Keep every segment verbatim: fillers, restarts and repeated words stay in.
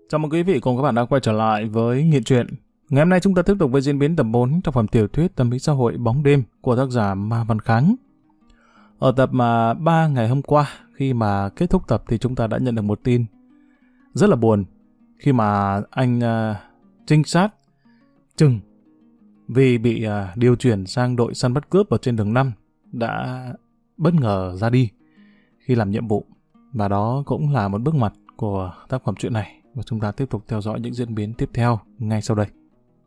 Chào mừng quý vị cùng các bạn đã quay trở lại với Nghiện Truyện. Ngày hôm nay chúng ta tiếp tục với diễn biến tập bốn tác phẩm tiểu thuyết Tâm lý xã hội Bóng đêm của tác giả Ma Văn Kháng. Ở tập mà ba ngày hôm qua, khi mà kết thúc tập thì chúng ta đã nhận được một tin rất là buồn khi mà anh uh, trinh sát Trừng vì bị uh, điều chuyển sang đội săn bắt cướp ở trên đường năm đã bất ngờ ra đi khi làm nhiệm vụ. Và đó cũng là một bước ngoặt của tác phẩm truyện này. Và chúng ta tiếp tục theo dõi những diễn biến tiếp theo ngay sau đây.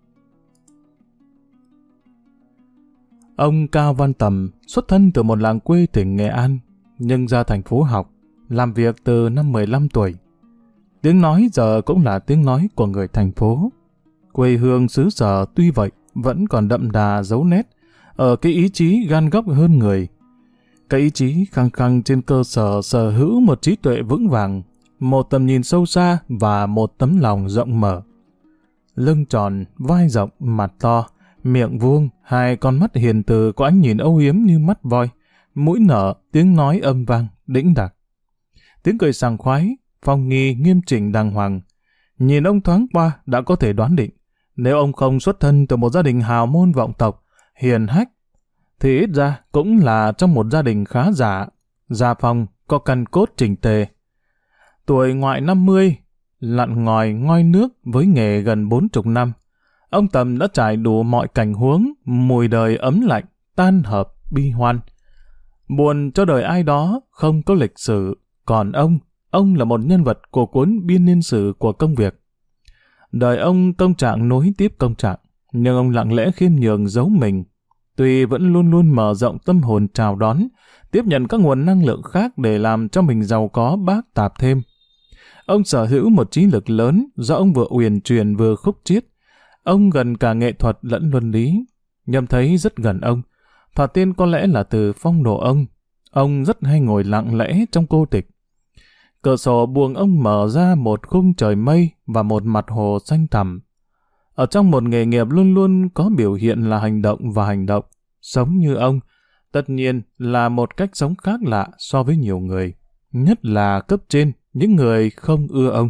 Ông Cao Văn Tầm xuất thân từ một làng quê tỉnh Nghệ An, nhưng ra thành phố học, làm việc từ năm mười lăm tuổi. Tiếng nói giờ cũng là tiếng nói của người thành phố. Quê hương xứ sở tuy vậy vẫn còn đậm đà dấu nét ở cái ý chí gan góc hơn người. Cái ý chí khăng khăng trên cơ sở sở hữu một trí tuệ vững vàng, một tầm nhìn sâu xa và một tấm lòng rộng mở. Lưng tròn, vai rộng, mặt to, miệng vuông, hai con mắt hiền từ có ánh nhìn âu yếm như mắt voi, mũi nở, tiếng nói âm vang, đĩnh đạc. Tiếng cười sảng khoái, phong nghi, nghiêm chỉnh đàng hoàng. Nhìn ông thoáng qua đã có thể đoán định, nếu ông không xuất thân từ một gia đình hào môn vọng tộc, hiền hách, thì ít ra cũng là trong một gia đình khá giả, gia phong, có căn cốt chỉnh tề. Tuổi ngoại năm mươi, lặn ngòi ngoi nước với nghề gần bốn chục năm, ông Tầm đã trải đủ mọi cảnh huống, mùi đời ấm lạnh, tan hợp, bi hoan. Buồn cho đời ai đó không có lịch sử, còn ông, ông là một nhân vật của cuốn biên niên sử của công việc. Đời ông công trạng nối tiếp công trạng, nhưng ông lặng lẽ khiêm nhường giấu mình, tuy vẫn luôn luôn mở rộng tâm hồn chào đón, tiếp nhận các nguồn năng lượng khác để làm cho mình giàu có bác tạp thêm. Ông sở hữu một trí lực lớn do ông vừa uyển chuyển vừa khúc chiết. Ông gần cả nghệ thuật lẫn luân lý. Nhâm thấy rất gần ông. Thoạt tiên có lẽ là từ phong độ ông. Ông rất hay ngồi lặng lẽ trong cô tịch. Cửa sổ buồng ông mở ra một khung trời mây và một mặt hồ xanh thẳm. Ở trong một nghề nghiệp luôn luôn có biểu hiện là hành động và hành động. Sống như ông, tất nhiên là một cách sống khác lạ so với nhiều người. Nhất là cấp trên, những người không ưa ông.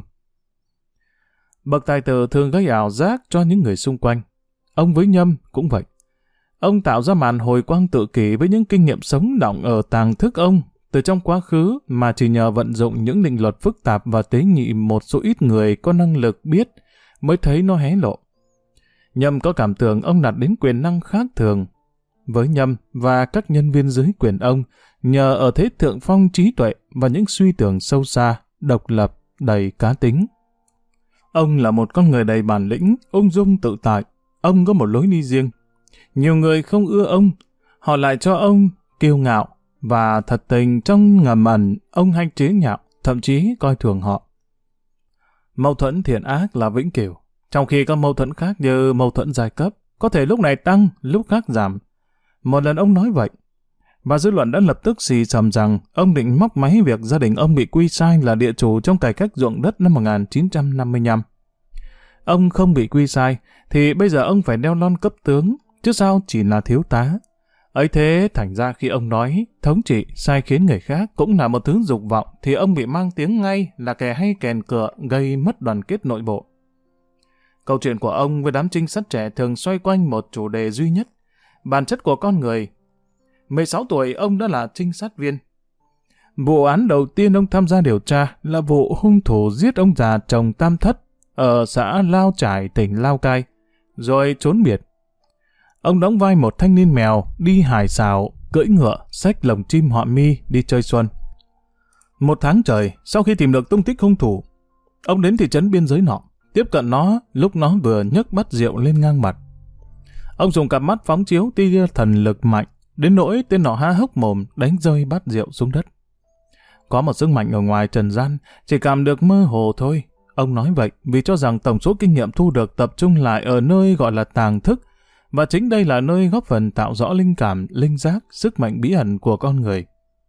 Bậc tài tử thường gây ảo giác cho những người xung quanh. Ông với Nhâm cũng vậy. Ông tạo ra màn hồi quang tự kỷ với những kinh nghiệm sống động ở tàng thức ông từ trong quá khứ mà chỉ nhờ vận dụng những định luật phức tạp và tế nhị một số ít người có năng lực biết mới thấy nó hé lộ. Nhâm có cảm tưởng ông đạt đến quyền năng khác thường. Với Nhâm và các nhân viên dưới quyền ông, nhờ ở thế thượng phong trí tuệ và những suy tưởng sâu xa, độc lập, đầy cá tính. Ông là một con người đầy bản lĩnh, ung dung tự tại. Ông có một lối đi riêng. Nhiều người không ưa ông, họ lại cho ông kiêu ngạo, và thật tình trong ngầm ẩn, ông hay chế nhạo, thậm chí coi thường họ. Mâu thuẫn thiện ác là vĩnh cửu, trong khi các mâu thuẫn khác như mâu thuẫn giai cấp, có thể lúc này tăng, lúc khác giảm. Một lần ông nói vậy, và dư luận đã lập tức xì xầm rằng ông định móc máy việc gia đình ông bị quy sai là địa chủ trong cải cách ruộng đất năm một nghìn chín trăm năm mươi lăm. Ông không bị quy sai, thì bây giờ ông phải đeo lon cấp tướng, chứ sao chỉ là thiếu tá. Ấy thế thành ra khi ông nói thống trị sai khiến người khác cũng là một thứ dục vọng, thì ông bị mang tiếng ngay là kẻ hay kèn cựa, gây mất đoàn kết nội bộ. Câu chuyện của ông với đám trinh sát trẻ thường xoay quanh một chủ đề duy nhất: bản chất của con người. mười sáu tuổi ông đã là trinh sát viên. Vụ án đầu tiên ông tham gia điều tra là vụ hung thủ giết ông già chồng Tam Thất ở xã Lao Trải, tỉnh Lao Cai, rồi trốn biệt. Ông đóng vai một thanh niên mèo đi hải xảo, cưỡi ngựa, xách lồng chim họa mi đi chơi xuân. Một tháng trời sau khi tìm được tung tích hung thủ, ông đến thị trấn biên giới nọ, tiếp cận nó lúc nó vừa nhấc bát rượu lên ngang mặt. Ông dùng cặp mắt phóng chiếu tia thần lực mạnh, đến nỗi tên nọ há hốc mồm đánh rơi bát rượu xuống đất. Có một sức mạnh ở ngoài trần gian, chỉ cảm được mơ hồ thôi. Ông nói vậy vì cho rằng tổng số kinh nghiệm thu được tập trung lại ở nơi gọi là tàng thức, và chính đây là nơi góp phần tạo rõ linh cảm, linh giác, sức mạnh bí ẩn của con người.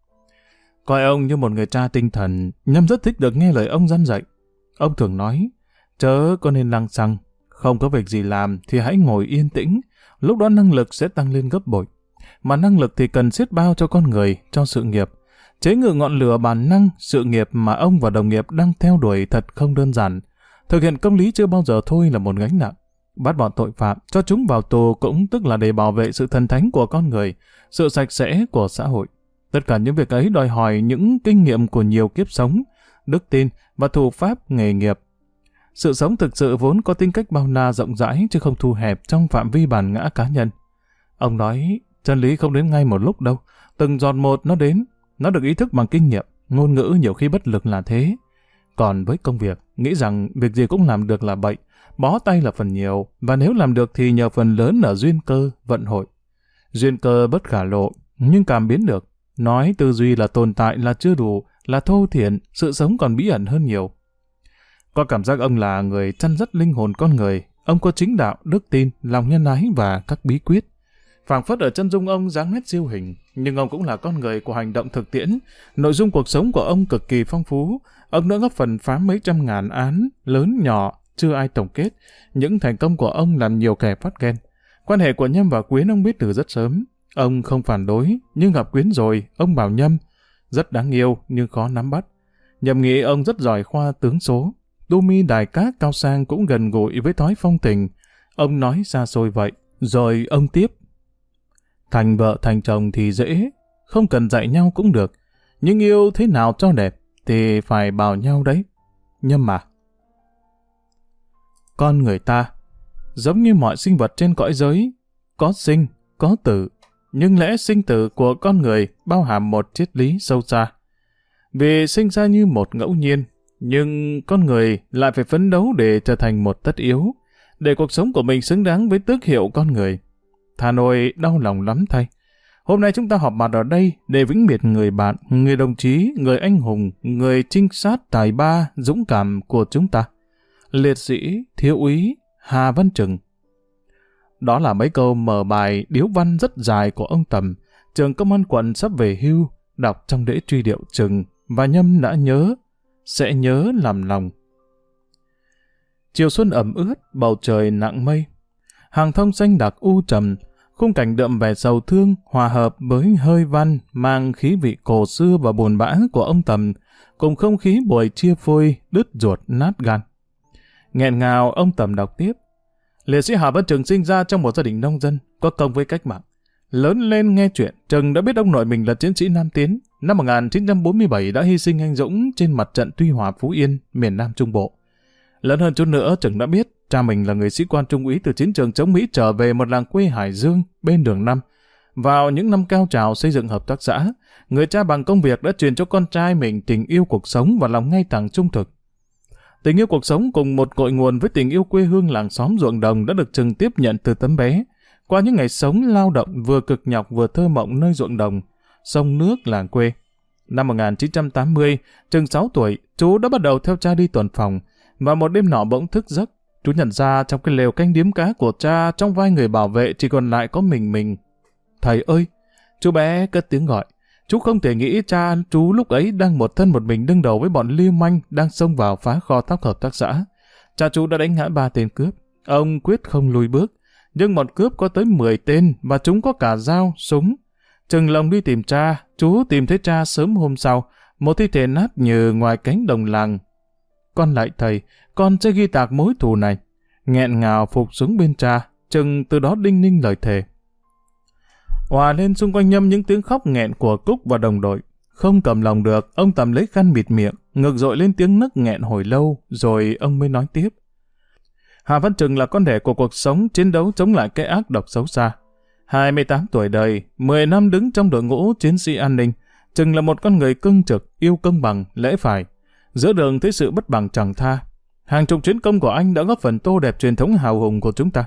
Coi ông như một người cha tinh thần, Nhâm rất thích được nghe lời ông dặn dạy. Ông thường nói, chớ có nên lăng xăng, không có việc gì làm thì hãy ngồi yên tĩnh, lúc đó năng lực sẽ tăng lên gấp bội. Mà năng lực thì cần xiết bao cho con người, cho sự nghiệp. Chế ngự ngọn lửa bản năng, sự nghiệp mà ông và đồng nghiệp đang theo đuổi thật không đơn giản. Thực hiện công lý chưa bao giờ thôi là một gánh nặng. Bắt bọn tội phạm, cho chúng vào tù cũng tức là để bảo vệ sự thần thánh của con người, sự sạch sẽ của xã hội. Tất cả những việc ấy đòi hỏi những kinh nghiệm của nhiều kiếp sống, đức tin và thủ pháp nghề nghiệp. Sự sống thực sự vốn có tính cách bao la rộng rãi chứ không thu hẹp trong phạm vi bản ngã cá nhân. Ông nói, chân lý không đến ngay một lúc đâu, từng giọt một nó đến, nó được ý thức bằng kinh nghiệm, ngôn ngữ nhiều khi bất lực là thế. Còn với công việc, nghĩ rằng việc gì cũng làm được là bậy, bó tay là phần nhiều, và nếu làm được thì nhờ phần lớn ở duyên cơ, vận hội. Duyên cơ bất khả lộ, nhưng cảm biến được. Nói tư duy là tồn tại là chưa đủ, là thô thiển, sự sống còn bí ẩn hơn nhiều. Có cảm giác ông là người chăn dắt linh hồn con người, ông có chính đạo, đức tin, lòng nhân ái và các bí quyết. Phảng phất ở chân dung ông dáng nét siêu hình, nhưng ông cũng là con người của hành động thực tiễn. Nội dung cuộc sống của ông cực kỳ phong phú. Ông đã góp phần phá mấy trăm ngàn án, lớn nhỏ, chưa ai tổng kết. Những thành công của ông làm nhiều kẻ phát ghen. Quan hệ của Nhâm và Quyến ông biết từ rất sớm. Ông không phản đối, nhưng gặp Quyến rồi, ông bảo Nhâm, rất đáng yêu nhưng khó nắm bắt. Nhâm nghĩ ông rất giỏi khoa tướng số. Tu mi đài cát cao sang cũng gần gũi với thói phong tình. Ông nói xa xôi vậy, rồi ông tiếp. Thành vợ thành chồng thì dễ, không cần dạy nhau cũng được. Nhưng yêu thế nào cho đẹp thì phải bảo nhau đấy. Nhâm mà. Con người ta, giống như mọi sinh vật trên cõi giới, có sinh, có tử. Nhưng lẽ sinh tử của con người bao hàm một triết lý sâu xa. Vì sinh ra như một ngẫu nhiên, nhưng con người lại phải phấn đấu để trở thành một tất yếu, để cuộc sống của mình xứng đáng với tước hiệu con người. Thà nồi đau lòng lắm thay. Hôm nay chúng ta họp mặt ở đây để vĩnh biệt người bạn, người đồng chí, người anh hùng, người trinh sát tài ba, dũng cảm của chúng ta. Liệt sĩ, thiếu úy, Hà Văn Trừng. Đó là mấy câu mở bài điếu văn rất dài của ông Tầm, trưởng công an quận sắp về hưu, đọc trong lễ truy điệu Trừng, và Nhâm đã nhớ, sẽ nhớ làm lòng. Chiều xuân ẩm ướt, bầu trời nặng mây. Hàng thông xanh đặc u trầm, khung cảnh đượm vẻ sầu thương hòa hợp với hơi văn mang khí vị cổ xưa và buồn bã của ông Tầm, cùng không khí buổi chia phôi, đứt ruột nát gan. Nghẹn ngào ông Tầm đọc tiếp. Liệt sĩ Hà Văn Trừng sinh ra trong một gia đình nông dân, có công với cách mạng. Lớn lên nghe chuyện, Trừng đã biết ông nội mình là chiến sĩ Nam Tiến. Năm một nghìn chín trăm bốn mươi bảy đã hy sinh anh dũng trên mặt trận Tuy Hòa Phú Yên, miền Nam Trung Bộ. Lớn hơn chút nữa, Trừng đã biết cha mình là người sĩ quan trung úy từ chiến trường chống Mỹ trở về một làng quê Hải Dương bên đường năm. Vào những năm cao trào xây dựng hợp tác xã, người cha bằng công việc đã truyền cho con trai mình tình yêu cuộc sống và lòng ngay thẳng trung thực. Tình yêu cuộc sống cùng một cội nguồn với tình yêu quê hương làng xóm ruộng đồng đã được Trừng tiếp nhận từ tấm bé. Qua những ngày sống lao động vừa cực nhọc vừa thơ mộng nơi ruộng đồng, sông nước làng quê. Năm một nghìn chín trăm tám mươi, Trừng sáu tuổi, chú đã bắt đầu theo cha đi tuần phòng, và một đêm nọ bỗng thức giấc, chú nhận ra trong cái lều canh điếm cá của cha, trong vai người bảo vệ chỉ còn lại có mình mình. Thầy ơi! Chú bé cất tiếng gọi. Chú không thể nghĩ cha chú lúc ấy đang một thân một mình đương đầu với bọn lưu manh đang xông vào phá kho thóc hợp tác xã. Cha chú đã đánh ngã ba tên cướp. Ông quyết không lùi bước. Nhưng bọn cướp có tới mười tên và chúng có cả dao, súng. Trừng lòng đi tìm cha, chú tìm thấy cha sớm hôm sau, một thi thể nát nhừ ngoài cánh đồng làng. Con lại thầy, con sẽ ghi tạc mối thù này. Nghẹn ngào phục xuống bên cha, Trừng từ đó đinh ninh lời thề. Hòa lên xung quanh Nhâm những tiếng khóc nghẹn của Cúc và đồng đội. Không cầm lòng được, ông Tầm lấy khăn bịt miệng, ngược dội lên tiếng nấc nghẹn hồi lâu, rồi ông mới nói tiếp. Hà Văn Trừng là con đẻ của cuộc sống chiến đấu chống lại cái ác độc xấu xa. hai mươi tám tuổi đời, mười năm đứng trong đội ngũ chiến sĩ an ninh, Trừng là một con người cương trực, yêu công bằng, lẽ phải. Giữa đường thấy sự bất bằng chẳng tha. Hàng chục chiến công của anh đã góp phần tô đẹp truyền thống hào hùng của chúng ta.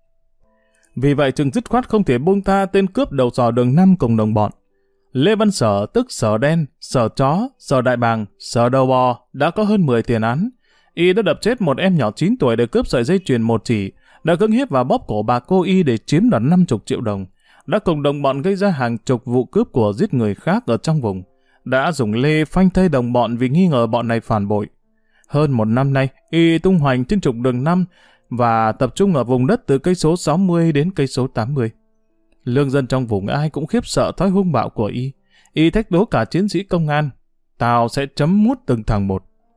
Vì vậy Trừng dứt khoát không thể buông tha tên cướp đầu sò đường năm cùng đồng bọn. Lê Văn Sở tức Sở Đen, Sở Chó, Sở Đại Bàng, Sở Đầu Bò đã có hơn mười tiền án. Y đã đập chết một em nhỏ chín tuổi để cướp sợi dây chuyền một chỉ, đã cưỡng hiếp và bóp cổ bà cô Y để chiếm đoạt năm mươi triệu đồng, đã cùng đồng bọn gây ra hàng chục vụ cướp của giết người khác ở trong vùng, đã dùng lê phanh thây đồng bọn vì nghi ngờ bọn này phản bội. Hơn một năm nay, Y tung hoành trên trục đường năm và tập trung ở vùng đất từ cây số sáu mươi đến cây số tám mươi. Lương dân trong vùng ai cũng khiếp sợ thói hung bạo của Y. Y thách đố cả chiến sĩ công an. Tào sẽ chấm mút từng thằng một.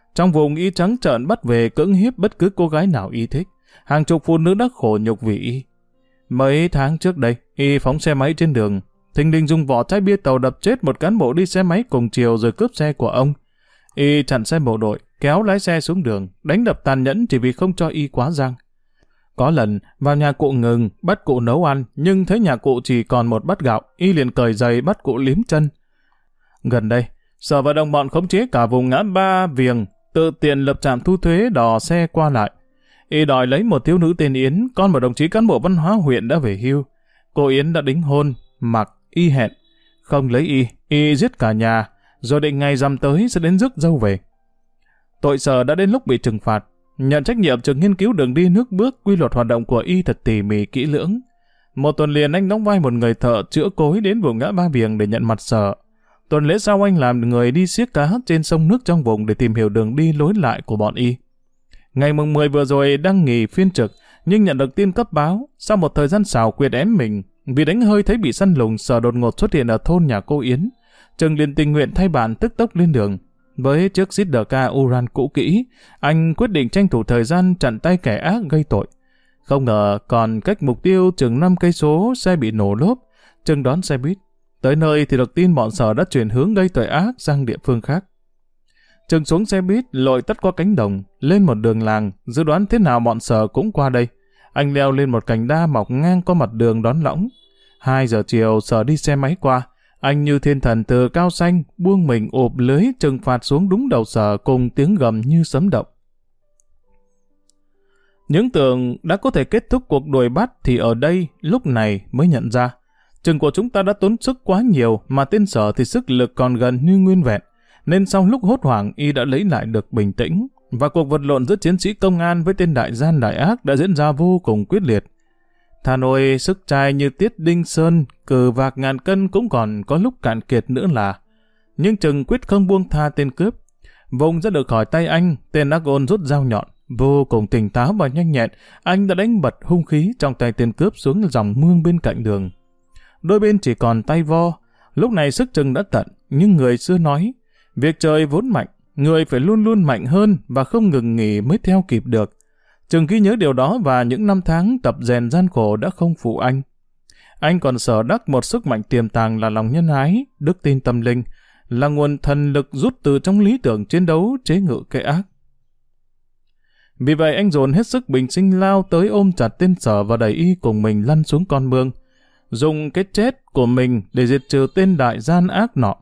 Trong vùng y trắng trợn bắt về cưỡng hiếp bất cứ cô gái nào y thích. Hàng chục phụ nữ đã khổ nhục vì y. Mấy tháng trước đây, y phóng xe máy trên đường, thình lình dùng vỏ chai bia tàu đập chết một cán bộ đi xe máy cùng chiều rồi cướp xe của ông. Y chặn xe bộ đội, kéo lái xe xuống đường, đánh đập tàn nhẫn chỉ vì không cho y quá giang. Có lần, vào nhà cụ Ngừng, bắt cụ nấu ăn, nhưng thấy nhà cụ chỉ còn một bát gạo, y liền cởi giày bắt cụ liếm chân. Gần đây, Sở và đồng bọn khống chế cả vùng ngã ba Viềng, tự tiện lập trạm thu thuế đò xe qua lại. Y đòi lấy một thiếu nữ tên Yến, con một đồng chí cán bộ văn hóa huyện đã về hưu. Cô Yến đã đính hôn, mặc, y hẹn. Không lấy y, y giết cả nhà, rồi định ngày rằm tới sẽ đến rước dâu về. Tội Sở đã đến lúc bị trừng phạt. Nhận trách nhiệm trường nghiên cứu đường đi nước bước, quy luật hoạt động của y thật tỉ mỉ kỹ lưỡng. Một tuần liền anh đóng vai một người thợ chữa cối đến vùng ngã ba Viềng để nhận mặt Sở. Tuần lễ sau anh làm người đi xiếc cá trên sông nước trong vùng để tìm hiểu đường đi lối lại của bọn y. Ngày mùng mười vừa rồi đang nghỉ phiên trực, nhưng nhận được tin cấp báo, sau một thời gian xào quyệt ém mình, vì đánh hơi thấy bị săn lùng, Sở đột ngột xuất hiện ở thôn nhà cô Yến. Trừng liền tình nguyện thay bạn tức tốc lên đường. Với chiếc xít đờ ca Uran cũ kỹ, anh quyết định tranh thủ thời gian chặn tay kẻ ác gây tội. Không ngờ còn cách mục tiêu chừng năm cây số, xe bị nổ lốp. Trừng đón xe buýt. Tới nơi thì được tin bọn Sở đã chuyển hướng gây tội ác sang địa phương khác. Trừng xuống xe buýt, lội tất qua cánh đồng, lên một đường làng, dự đoán thế nào bọn Sở cũng qua đây. Anh leo lên một cành đa mọc ngang qua mặt đường đón lõng. Hai giờ chiều, Sở đi xe máy qua. Anh như thiên thần từ cao xanh, buông mình ụp lưới trừng phạt xuống đúng đầu Sở cùng tiếng gầm như sấm động. Những tưởng đã có thể kết thúc cuộc đuổi bắt thì ở đây lúc này mới nhận ra. Chừng của chúng ta đã tốn sức quá nhiều mà tên Sở thì sức lực còn gần như nguyên vẹn. Nên sau lúc hốt hoảng y đã lấy lại được bình tĩnh và cuộc vật lộn giữa chiến sĩ công an với tên đại gian đại ác đã diễn ra vô cùng quyết liệt. Thà nồi sức trai như Tiết Đinh Sơn, cừ vạc ngàn cân cũng còn có lúc cạn kiệt nữa là. Nhưng Trừng quyết không buông tha tên cướp. Vùng ra được khỏi tay anh, tên ác ôn rút dao nhọn, vô cùng tỉnh táo và nhanh nhẹn, anh đã đánh bật hung khí trong tay tên cướp xuống dòng mương bên cạnh đường. Đôi bên chỉ còn tay vo, lúc này sức Trừng đã tận, nhưng người xưa nói, việc trời vốn mạnh, người phải luôn luôn mạnh hơn và không ngừng nghỉ mới theo kịp được. Trừng ghi nhớ điều đó và những năm tháng tập rèn gian khổ đã không phụ anh. Anh còn sở đắc một sức mạnh tiềm tàng là lòng nhân ái, đức tin tâm linh, là nguồn thần lực rút từ trong lý tưởng chiến đấu chế ngự kẻ ác. Vì vậy anh dồn hết sức bình sinh lao tới ôm chặt tên Sở và đẩy y cùng mình lăn xuống con mương, dùng cái chết của mình để diệt trừ tên đại gian ác nọ.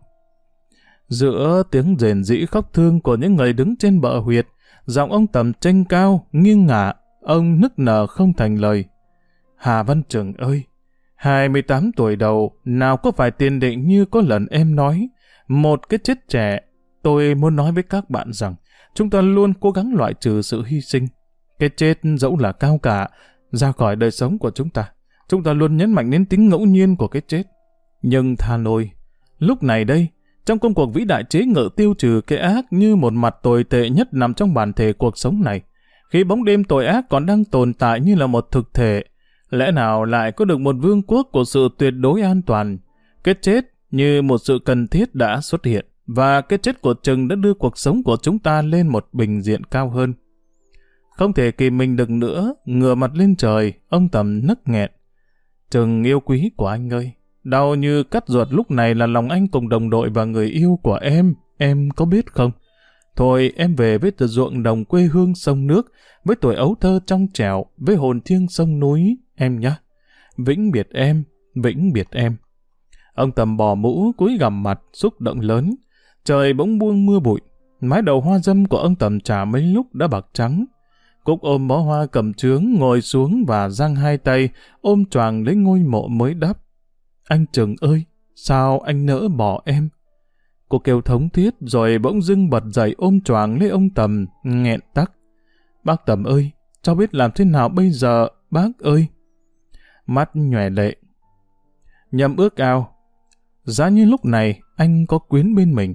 Giữa tiếng rền rĩ khóc thương của những người đứng trên bờ huyệt, giọng ông Tầm tranh cao, nghiêng ngả, ông nức nở không thành lời. Hà Văn Trừng ơi, hai mươi tám tuổi đầu, nào có phải tiền định như có lần em nói, một cái chết trẻ. Tôi muốn nói với các bạn rằng, chúng ta luôn cố gắng loại trừ sự hy sinh. Cái chết dẫu là cao cả, ra khỏi đời sống của chúng ta. Chúng ta luôn nhấn mạnh đến tính ngẫu nhiên của cái chết. Nhưng tha lôi, lúc này đây, trong công cuộc vĩ đại chế ngự tiêu trừ cái ác như một mặt tồi tệ nhất nằm trong bản thể cuộc sống này, khi bóng đêm tội ác còn đang tồn tại như là một thực thể, lẽ nào lại có được một vương quốc của sự tuyệt đối an toàn? Cái chết như một sự cần thiết đã xuất hiện, và cái chết của Trừng đã đưa cuộc sống của chúng ta lên một bình diện cao hơn. Không thể kìm mình được nữa, ngửa mặt lên trời, ông Tầm nức nghẹn. Trừng yêu quý của anh ơi, đau như cắt ruột lúc này là lòng anh cùng đồng đội và người yêu của em, em có biết không? Thôi em về với từ ruộng đồng quê hương sông nước, với tuổi ấu thơ trong trẻo, với hồn thiêng sông núi, em nhé. Vĩnh biệt em, vĩnh biệt em. Ông Tầm bỏ mũ, cúi gằm mặt, xúc động lớn. Trời bỗng buông mưa bụi, mái đầu hoa dâm của ông Tầm chả mấy lúc đã bạc trắng. Cúc ôm bó hoa cầm chướng, ngồi xuống và giang hai tay, ôm choàng lấy ngôi mộ mới đắp. Anh Trừng ơi, sao anh nỡ bỏ em? Cô kêu thống thiết rồi bỗng dưng bật dậy ôm choàng lấy ông Tầm, nghẹn tắc. Bác Tầm ơi, cháu biết làm thế nào bây giờ, bác ơi? Mắt nhòe lệ. Nhâm ước ao, giá như lúc này anh có Quyến bên mình.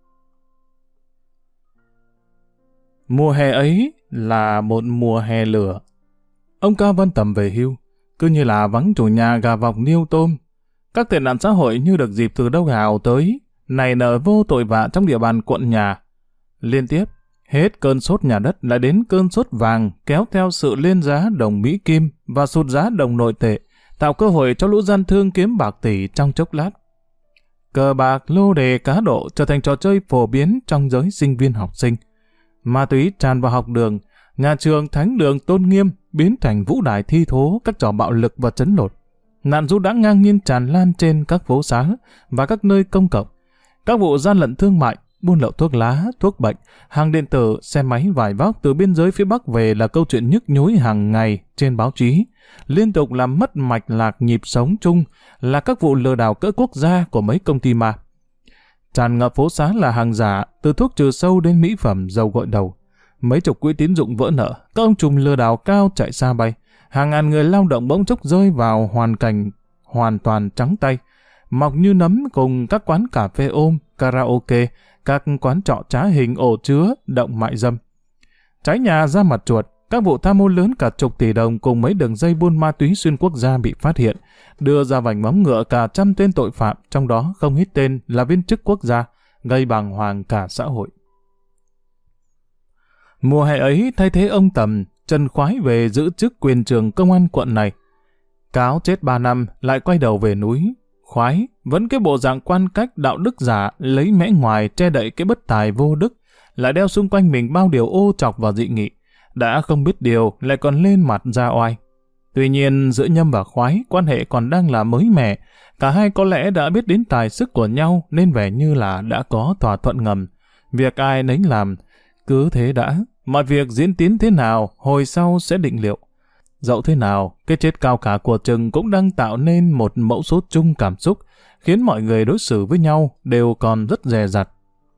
Mùa hè ấy là một mùa hè lửa. Ông Cao Văn Tầm về hưu, cứ như là vắng chủ nhà gà vọc niêu tôm. Các tệ nạn xã hội như được dịp từ đâu gào tới, này nở vô tội vạ trong địa bàn quận nhà. Liên tiếp, Hết cơn sốt nhà đất lại đến cơn sốt vàng kéo theo sự lên giá đồng Mỹ Kim và sụt giá đồng nội tệ, tạo cơ hội cho lũ gian thương kiếm bạc tỷ trong chốc lát. Cờ bạc, lô đề, cá độ trở thành trò chơi phổ biến trong giới sinh viên học sinh. Ma túy tràn vào học đường, nhà trường thánh đường tôn nghiêm biến thành vũ đài thi thố các trò bạo lực và trấn lột. Nạn du đãng ngang nhiên tràn lan trên các phố xá và các nơi công cộng. Các vụ gian lận thương mại, buôn lậu thuốc lá, thuốc bệnh, hàng điện tử, xe máy vải vóc từ biên giới phía Bắc về là câu chuyện nhức nhối hàng ngày trên báo chí, liên tục làm mất mạch lạc nhịp sống chung là các vụ lừa đảo cỡ quốc gia của mấy công ty ma. Tràn ngập phố xá là hàng giả, từ thuốc trừ sâu đến mỹ phẩm, dầu gội đầu. Mấy chục quỹ tín dụng vỡ nợ, các ông trùm lừa đảo cao chạy xa bay, hàng ngàn người lao động bỗng chốc rơi vào hoàn cảnh hoàn toàn trắng tay, mọc như nấm cùng các quán cà phê ôm, karaoke, các quán trọ trá hình ổ chứa, động mại dâm. Trái nhà ra mặt chuột, các vụ tham mô lớn cả chục tỷ đồng cùng mấy đường dây buôn ma túy xuyên quốc gia bị phát hiện, đưa ra vành móng ngựa cả trăm tên tội phạm, trong đó không ít tên là viên chức quốc gia, gây bàng hoàng cả xã hội. Mùa hè ấy thay thế ông Tầm, Trần Khoái về giữ chức quyền trưởng công an quận này. Cáo chết ba năm lại quay đầu về núi. Khoái vẫn cái bộ dạng quan cách đạo đức giả, lấy mẽ ngoài che đậy cái bất tài vô đức, lại đeo xung quanh mình bao điều ô trọc và dị nghị. Đã không biết điều lại còn lên mặt ra oai. Tuy nhiên giữa Nhâm và Khoái quan hệ còn đang là mới mẻ, cả hai có lẽ đã biết đến tài sức của nhau nên vẻ như là đã có thỏa thuận ngầm. Việc ai nấy làm, cứ thế đã, mọi việc diễn tiến thế nào hồi sau sẽ định liệu. Dẫu thế nào, cái chết cao cả của Trừng cũng đang tạo nên một mẫu số chung cảm xúc, khiến mọi người đối xử với nhau đều còn rất dè dặt.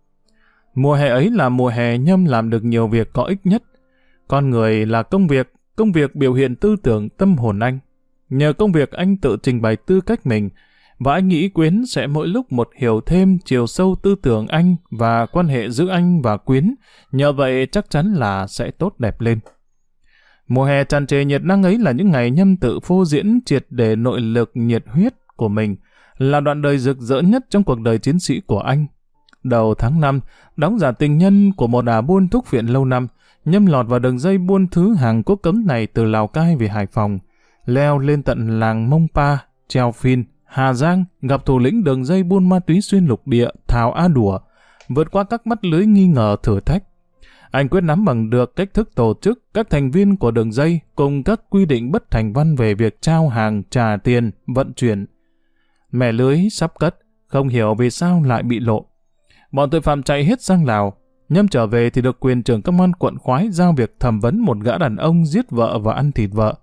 Mùa hè ấy là mùa hè Nhâm làm được nhiều việc có ích nhất. Con người là công việc, công việc biểu hiện tư tưởng tâm hồn anh. Nhờ công việc anh tự trình bày tư cách mình, và anh nghĩ Quyến sẽ mỗi lúc một hiểu thêm chiều sâu tư tưởng anh và quan hệ giữa anh và Quyến, nhờ vậy chắc chắn là sẽ tốt đẹp lên. Mùa hè tràn trề nhiệt năng ấy là những ngày Nhâm tự phô diễn triệt để nội lực nhiệt huyết của mình, là đoạn đời rực rỡ nhất trong cuộc đời chiến sĩ của anh. Đầu tháng năm, đóng giả tình nhân của một ả buôn thuốc phiện lâu năm, Nhâm lọt vào đường dây buôn thứ hàng quốc cấm này từ Lào Cai về Hải Phòng, leo lên tận làng Mông Pa, Treo Phin, Hà Giang, gặp thủ lĩnh đường dây buôn ma túy xuyên lục địa Thảo A Đùa, vượt qua các mắt lưới nghi ngờ thử thách. Anh quyết nắm bằng được cách thức tổ chức các thành viên của đường dây cùng các quy định bất thành văn về việc trao hàng, trả tiền, vận chuyển. Mẻ lưới sắp cất, không hiểu vì sao lại bị lộ. Bọn tội phạm chạy hết sang Lào. Nhâm trở về thì được quyền trưởng công an quận Khoái giao việc thẩm vấn một gã đàn ông giết vợ và ăn thịt vợ.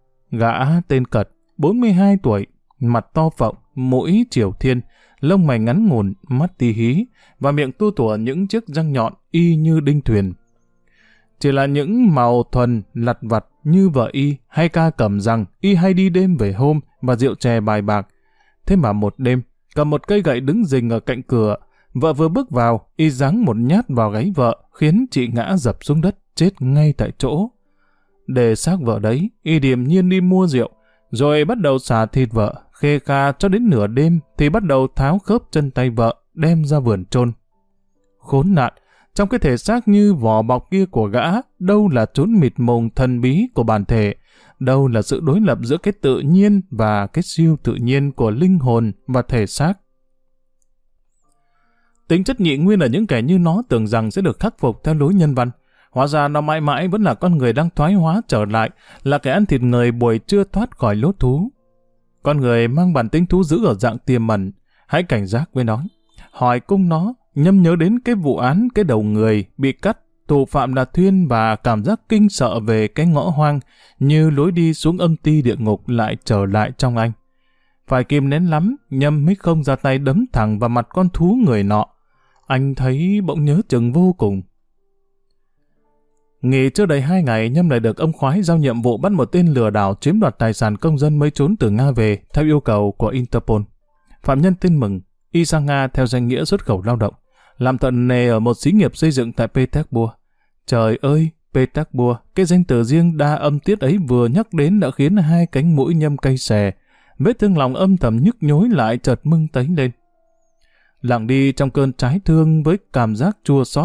Gã tên Cật, bốn mươi hai tuổi, mặt to phộng, mũi triều thiên, lông mày ngắn ngủn, mắt tí hí và miệng tua tủa những chiếc răng nhọn y như đinh thuyền. Chỉ là những màu thuần lặt vặt như vợ y hay ca cầm rằng y hay đi đêm về hôm và rượu chè bài bạc. Thế mà một đêm, cầm một cây gậy đứng rình ở cạnh cửa, vợ vừa bước vào, y giáng một nhát vào gáy vợ, khiến chị ngã dập xuống đất, chết ngay tại chỗ. Để xác vợ đấy, y điềm nhiên đi mua rượu, rồi bắt đầu xả thịt vợ, khê kha cho đến nửa đêm thì bắt đầu tháo khớp chân tay vợ, đem ra vườn chôn. Khốn nạn, trong cái thể xác như vỏ bọc kia của gã, đâu là chốn mịt mùng thần bí của bản thể, đâu là sự đối lập giữa cái tự nhiên và cái siêu tự nhiên của linh hồn và thể xác. Tính chất nhị nguyên ở những kẻ như nó tưởng rằng sẽ được khắc phục theo lối nhân văn. Hóa ra nó mãi mãi vẫn là con người đang thoái hóa trở lại, là kẻ ăn thịt người buổi chưa thoát khỏi lốt thú. Con người mang bản tính thú dữ ở dạng tiềm ẩn, hãy cảnh giác với nó. Hỏi cung nó, Nhâm nhớ đến cái vụ án cái đầu người bị cắt, thủ phạm là Thuyên và cảm giác kinh sợ về cái ngõ hoang, như lối đi xuống âm ti địa ngục lại trở lại trong anh. Phải kìm nén lắm, Nhâm mới không ra tay đấm thẳng vào mặt con thú người nọ. Anh thấy bỗng nhớ chừng vô cùng. Nghỉ chưa đầy hai ngày, Nhâm lại được ông Khoái giao nhiệm vụ bắt một tên lừa đảo chiếm đoạt tài sản công dân mới trốn từ Nga về theo yêu cầu của Interpol. Phạm nhân tên Mừng, y sang Nga theo danh nghĩa xuất khẩu lao động, làm thợ nề ở một xí nghiệp xây dựng tại Petersburg. Trời ơi, Petersburg, cái danh từ riêng đa âm tiết ấy vừa nhắc đến đã khiến hai cánh mũi Nhâm cay xè, vết thương lòng âm thầm nhức nhối lại chợt mưng tấy lên. Lặng đi trong cơn trái thương với cảm giác chua xót,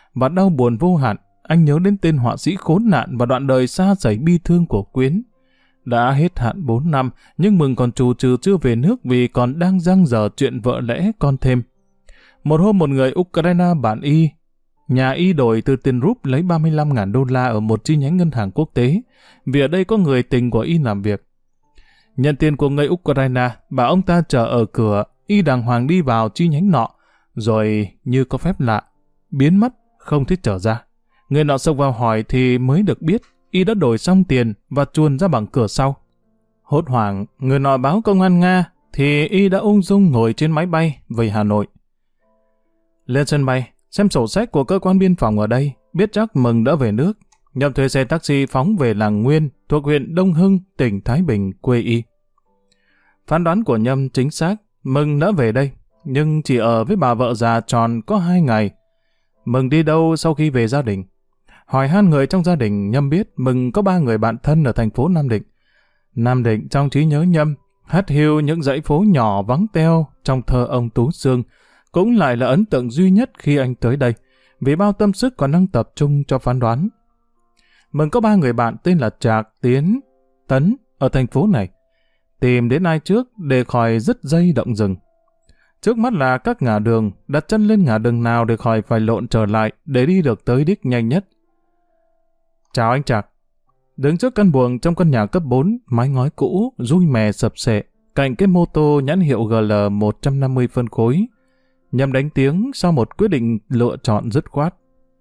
và đau buồn vô hạn. Anh nhớ đến tên họa sĩ khốn nạn và đoạn đời xa xảy bi thương của Quyến. Đã hết hạn bốn năm, nhưng Mừng còn trù trừ chưa về nước vì còn đang dang dở chuyện vợ lẽ con thêm. Một hôm một người Ukraine bạn y, nhà y đổi từ tiền rúp lấy ba mươi lăm nghìn đô la ở một chi nhánh ngân hàng quốc tế, vì ở đây có người tình của y làm việc. Nhận tiền của người Ukraine, bà ông ta chờ ở cửa, y đàng hoàng đi vào chi nhánh nọ, rồi như có phép lạ, biến mất, không thích trở ra. Người nọ xông vào hỏi thì mới được biết, y đã đổi xong tiền và chuồn ra bằng cửa sau. Hốt hoảng, người nọ báo công an Nga, thì y đã ung dung ngồi trên máy bay về Hà Nội. Lên sân bay, xem sổ sách của cơ quan biên phòng ở đây, biết chắc Mừng đã về nước. Nhậm thuê xe taxi phóng về làng Nguyên, thuộc huyện Đông Hưng, tỉnh Thái Bình, quê y. Phán đoán của Nhâm chính xác, Mừng đã về đây, nhưng chỉ ở với bà vợ già tròn có hai ngày. Mừng đi đâu sau khi về gia đình? Hỏi han người trong gia đình, Nhâm biết Mừng có ba người bạn thân ở thành phố Nam Định. Nam Định trong trí nhớ Nhâm, hắt hiu những dãy phố nhỏ vắng teo trong thơ ông Tú Xương, cũng lại là ấn tượng duy nhất khi anh tới đây, vì bao tâm sức còn đang tập trung cho phán đoán. Mừng có ba người bạn tên là Trạc, Tiến, Tấn ở thành phố này. Tìm đến ai trước để khỏi dứt dây động rừng. Trước mắt là các ngã đường, đặt chân lên ngã đường nào để khỏi phải lộn trở lại để đi được tới đích nhanh nhất. Chào anh Trạc. Đứng trước căn buồng trong căn nhà cấp bốn, mái ngói cũ, rui mè sập sệ, cạnh cái mô tô nhãn hiệu G L một trăm năm mươi phân khối. Nhằm đánh tiếng sau một quyết định lựa chọn dứt khoát.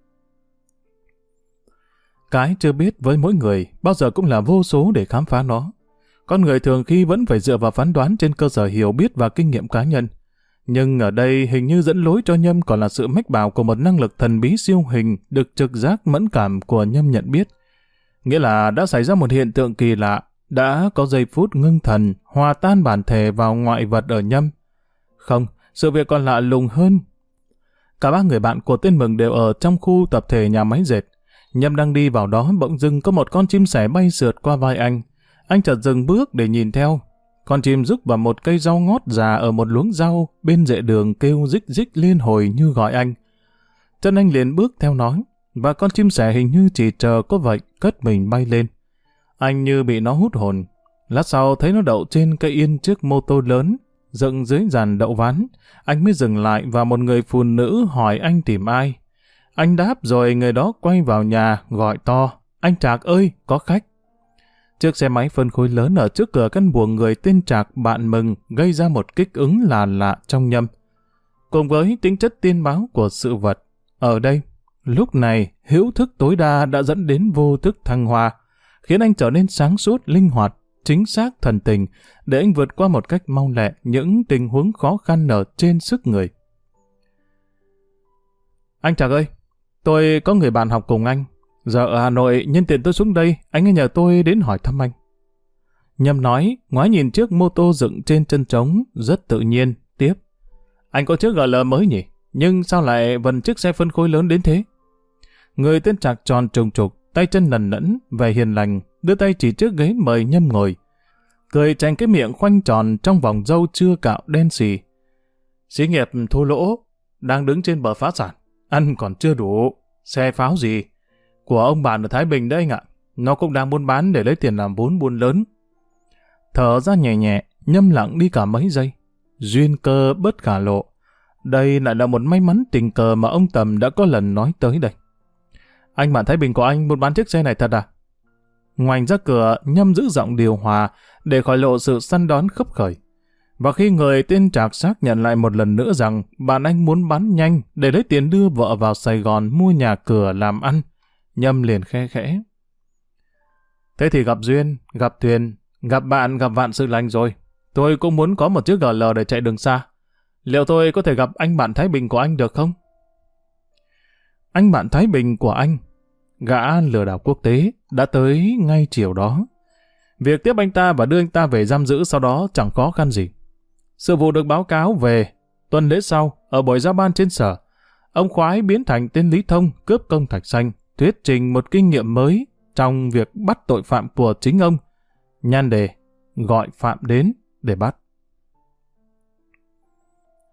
Cái chưa biết với mỗi người bao giờ cũng là vô số để khám phá nó. Con người thường khi vẫn phải dựa vào phán đoán trên cơ sở hiểu biết và kinh nghiệm cá nhân. Nhưng ở đây hình như dẫn lối cho Nhâm còn là sự mách bảo của một năng lực thần bí siêu hình được trực giác mẫn cảm của Nhâm nhận biết. Nghĩa là đã xảy ra một hiện tượng kỳ lạ, đã có giây phút ngưng thần, hòa tan bản thể vào ngoại vật ở Nhâm. Không, sự việc còn lạ lùng hơn. Cả ba người bạn của tên Mừng đều ở trong khu tập thể nhà máy dệt. Nhâm đang đi vào đó bỗng dưng có một con chim sẻ bay sượt qua vai anh. Anh chợt dừng bước để nhìn theo. Con chim rúc vào một cây rau ngót già ở một luống rau bên rễ đường kêu rích rích liên hồi như gọi anh. Chân anh liền bước theo nói, và con chim sẻ hình như chỉ chờ có vậy cất mình bay lên. Anh như bị nó hút hồn. Lát sau thấy nó đậu trên cây yên chiếc mô tô lớn, dựng dưới dàn đậu ván. Anh mới dừng lại và một người phụ nữ hỏi anh tìm ai. Anh đáp rồi người đó quay vào nhà gọi to, anh Trạc ơi, có khách. Chiếc xe máy phân khối lớn ở trước cửa căn buồng người tên Trạc bạn Mừng gây ra một kích ứng là lạ trong Nhâm. Cùng với tính chất tiên báo của sự vật, ở đây, lúc này hữu thức tối đa đã dẫn đến vô thức thăng hoa, khiến anh trở nên sáng suốt, linh hoạt, chính xác thần tình, để anh vượt qua một cách mau lẹ những tình huống khó khăn ở trên sức người. Anh Trạc ơi, tôi có người bạn học cùng anh. Giờ ở Hà Nội, nhân tiện tôi xuống đây, anh ấy nhờ tôi đến hỏi thăm anh. Nhâm nói, ngoái nhìn chiếc mô tô dựng trên chân trống, rất tự nhiên, tiếp. Anh có chiếc G L mới nhỉ? Nhưng sao lại vần chiếc xe phân khối lớn đến thế? Người tên Trạc tròn trùng trục, tay chân nần nẫn, vẻ hiền lành, đưa tay chỉ chiếc ghế mời Nhâm ngồi. Cười chành cái miệng khoanh tròn trong vòng râu chưa cạo đen xì. Xí nghiệp thua lỗ, đang đứng trên bờ phá sản, ăn còn chưa đủ, xe pháo gì? Của ông bạn ở Thái Bình đấy anh ạ, nó cũng đang buôn bán để lấy tiền làm vốn buôn lớn. Thở ra nhẹ nhẹ, Nhâm lặng đi cả mấy giây. Duyên cơ bất khả lộ. Đây lại là một may mắn tình cờ mà ông Tầm đã có lần nói tới đây. Anh bạn Thái Bình của anh muốn bán chiếc xe này thật à? Ngoảnh ra cửa, Nhâm giữ giọng điều hòa để khỏi lộ sự săn đón khấp khởi. Và khi người tên Trạc xác nhận lại một lần nữa rằng bạn anh muốn bán nhanh để lấy tiền đưa vợ vào Sài Gòn mua nhà cửa làm ăn, Nhâm liền khe khẽ. Thế thì gặp duyên, gặp thuyền, gặp bạn, gặp vạn sự lành rồi. Tôi cũng muốn có một chiếc G L để chạy đường xa. Liệu tôi có thể gặp anh bạn Thái Bình của anh được không? Anh bạn Thái Bình của anh, gã lừa đảo quốc tế, đã tới ngay chiều đó. Việc tiếp anh ta và đưa anh ta về giam giữ sau đó chẳng khó khăn gì. Sự vụ được báo cáo về. Tuần lễ sau, ở buổi giao ban trên sở, ông Khoái biến thành tên Lý Thông cướp công Thạch Xanh, thuyết trình một kinh nghiệm mới trong việc bắt tội phạm của chính ông. Nhan đề, gọi phạm đến để bắt.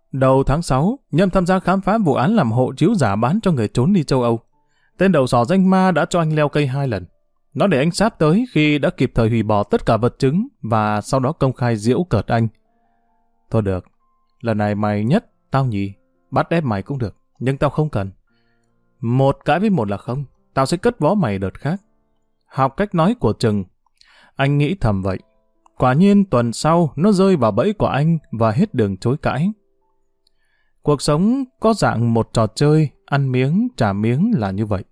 Đầu tháng sáu, Nhâm tham gia khám phá vụ án làm hộ chiếu giả bán cho người trốn đi châu Âu. Tên đầu sỏ danh ma đã cho anh leo cây hai lần. Nó để anh sát tới khi đã kịp thời hủy bỏ tất cả vật chứng và sau đó công khai giễu cợt anh. Thôi được, lần này mày nhất, tao nhì, bắt ép mày cũng được, nhưng tao không cần. Một cãi với một là không, tao sẽ cất vó mày đợt khác. Học cách nói của Trừng. Anh nghĩ thầm vậy. Quả nhiên tuần sau nó rơi vào bẫy của anh và hết đường chối cãi. Cuộc sống có dạng một trò chơi, ăn miếng, trả miếng là như vậy.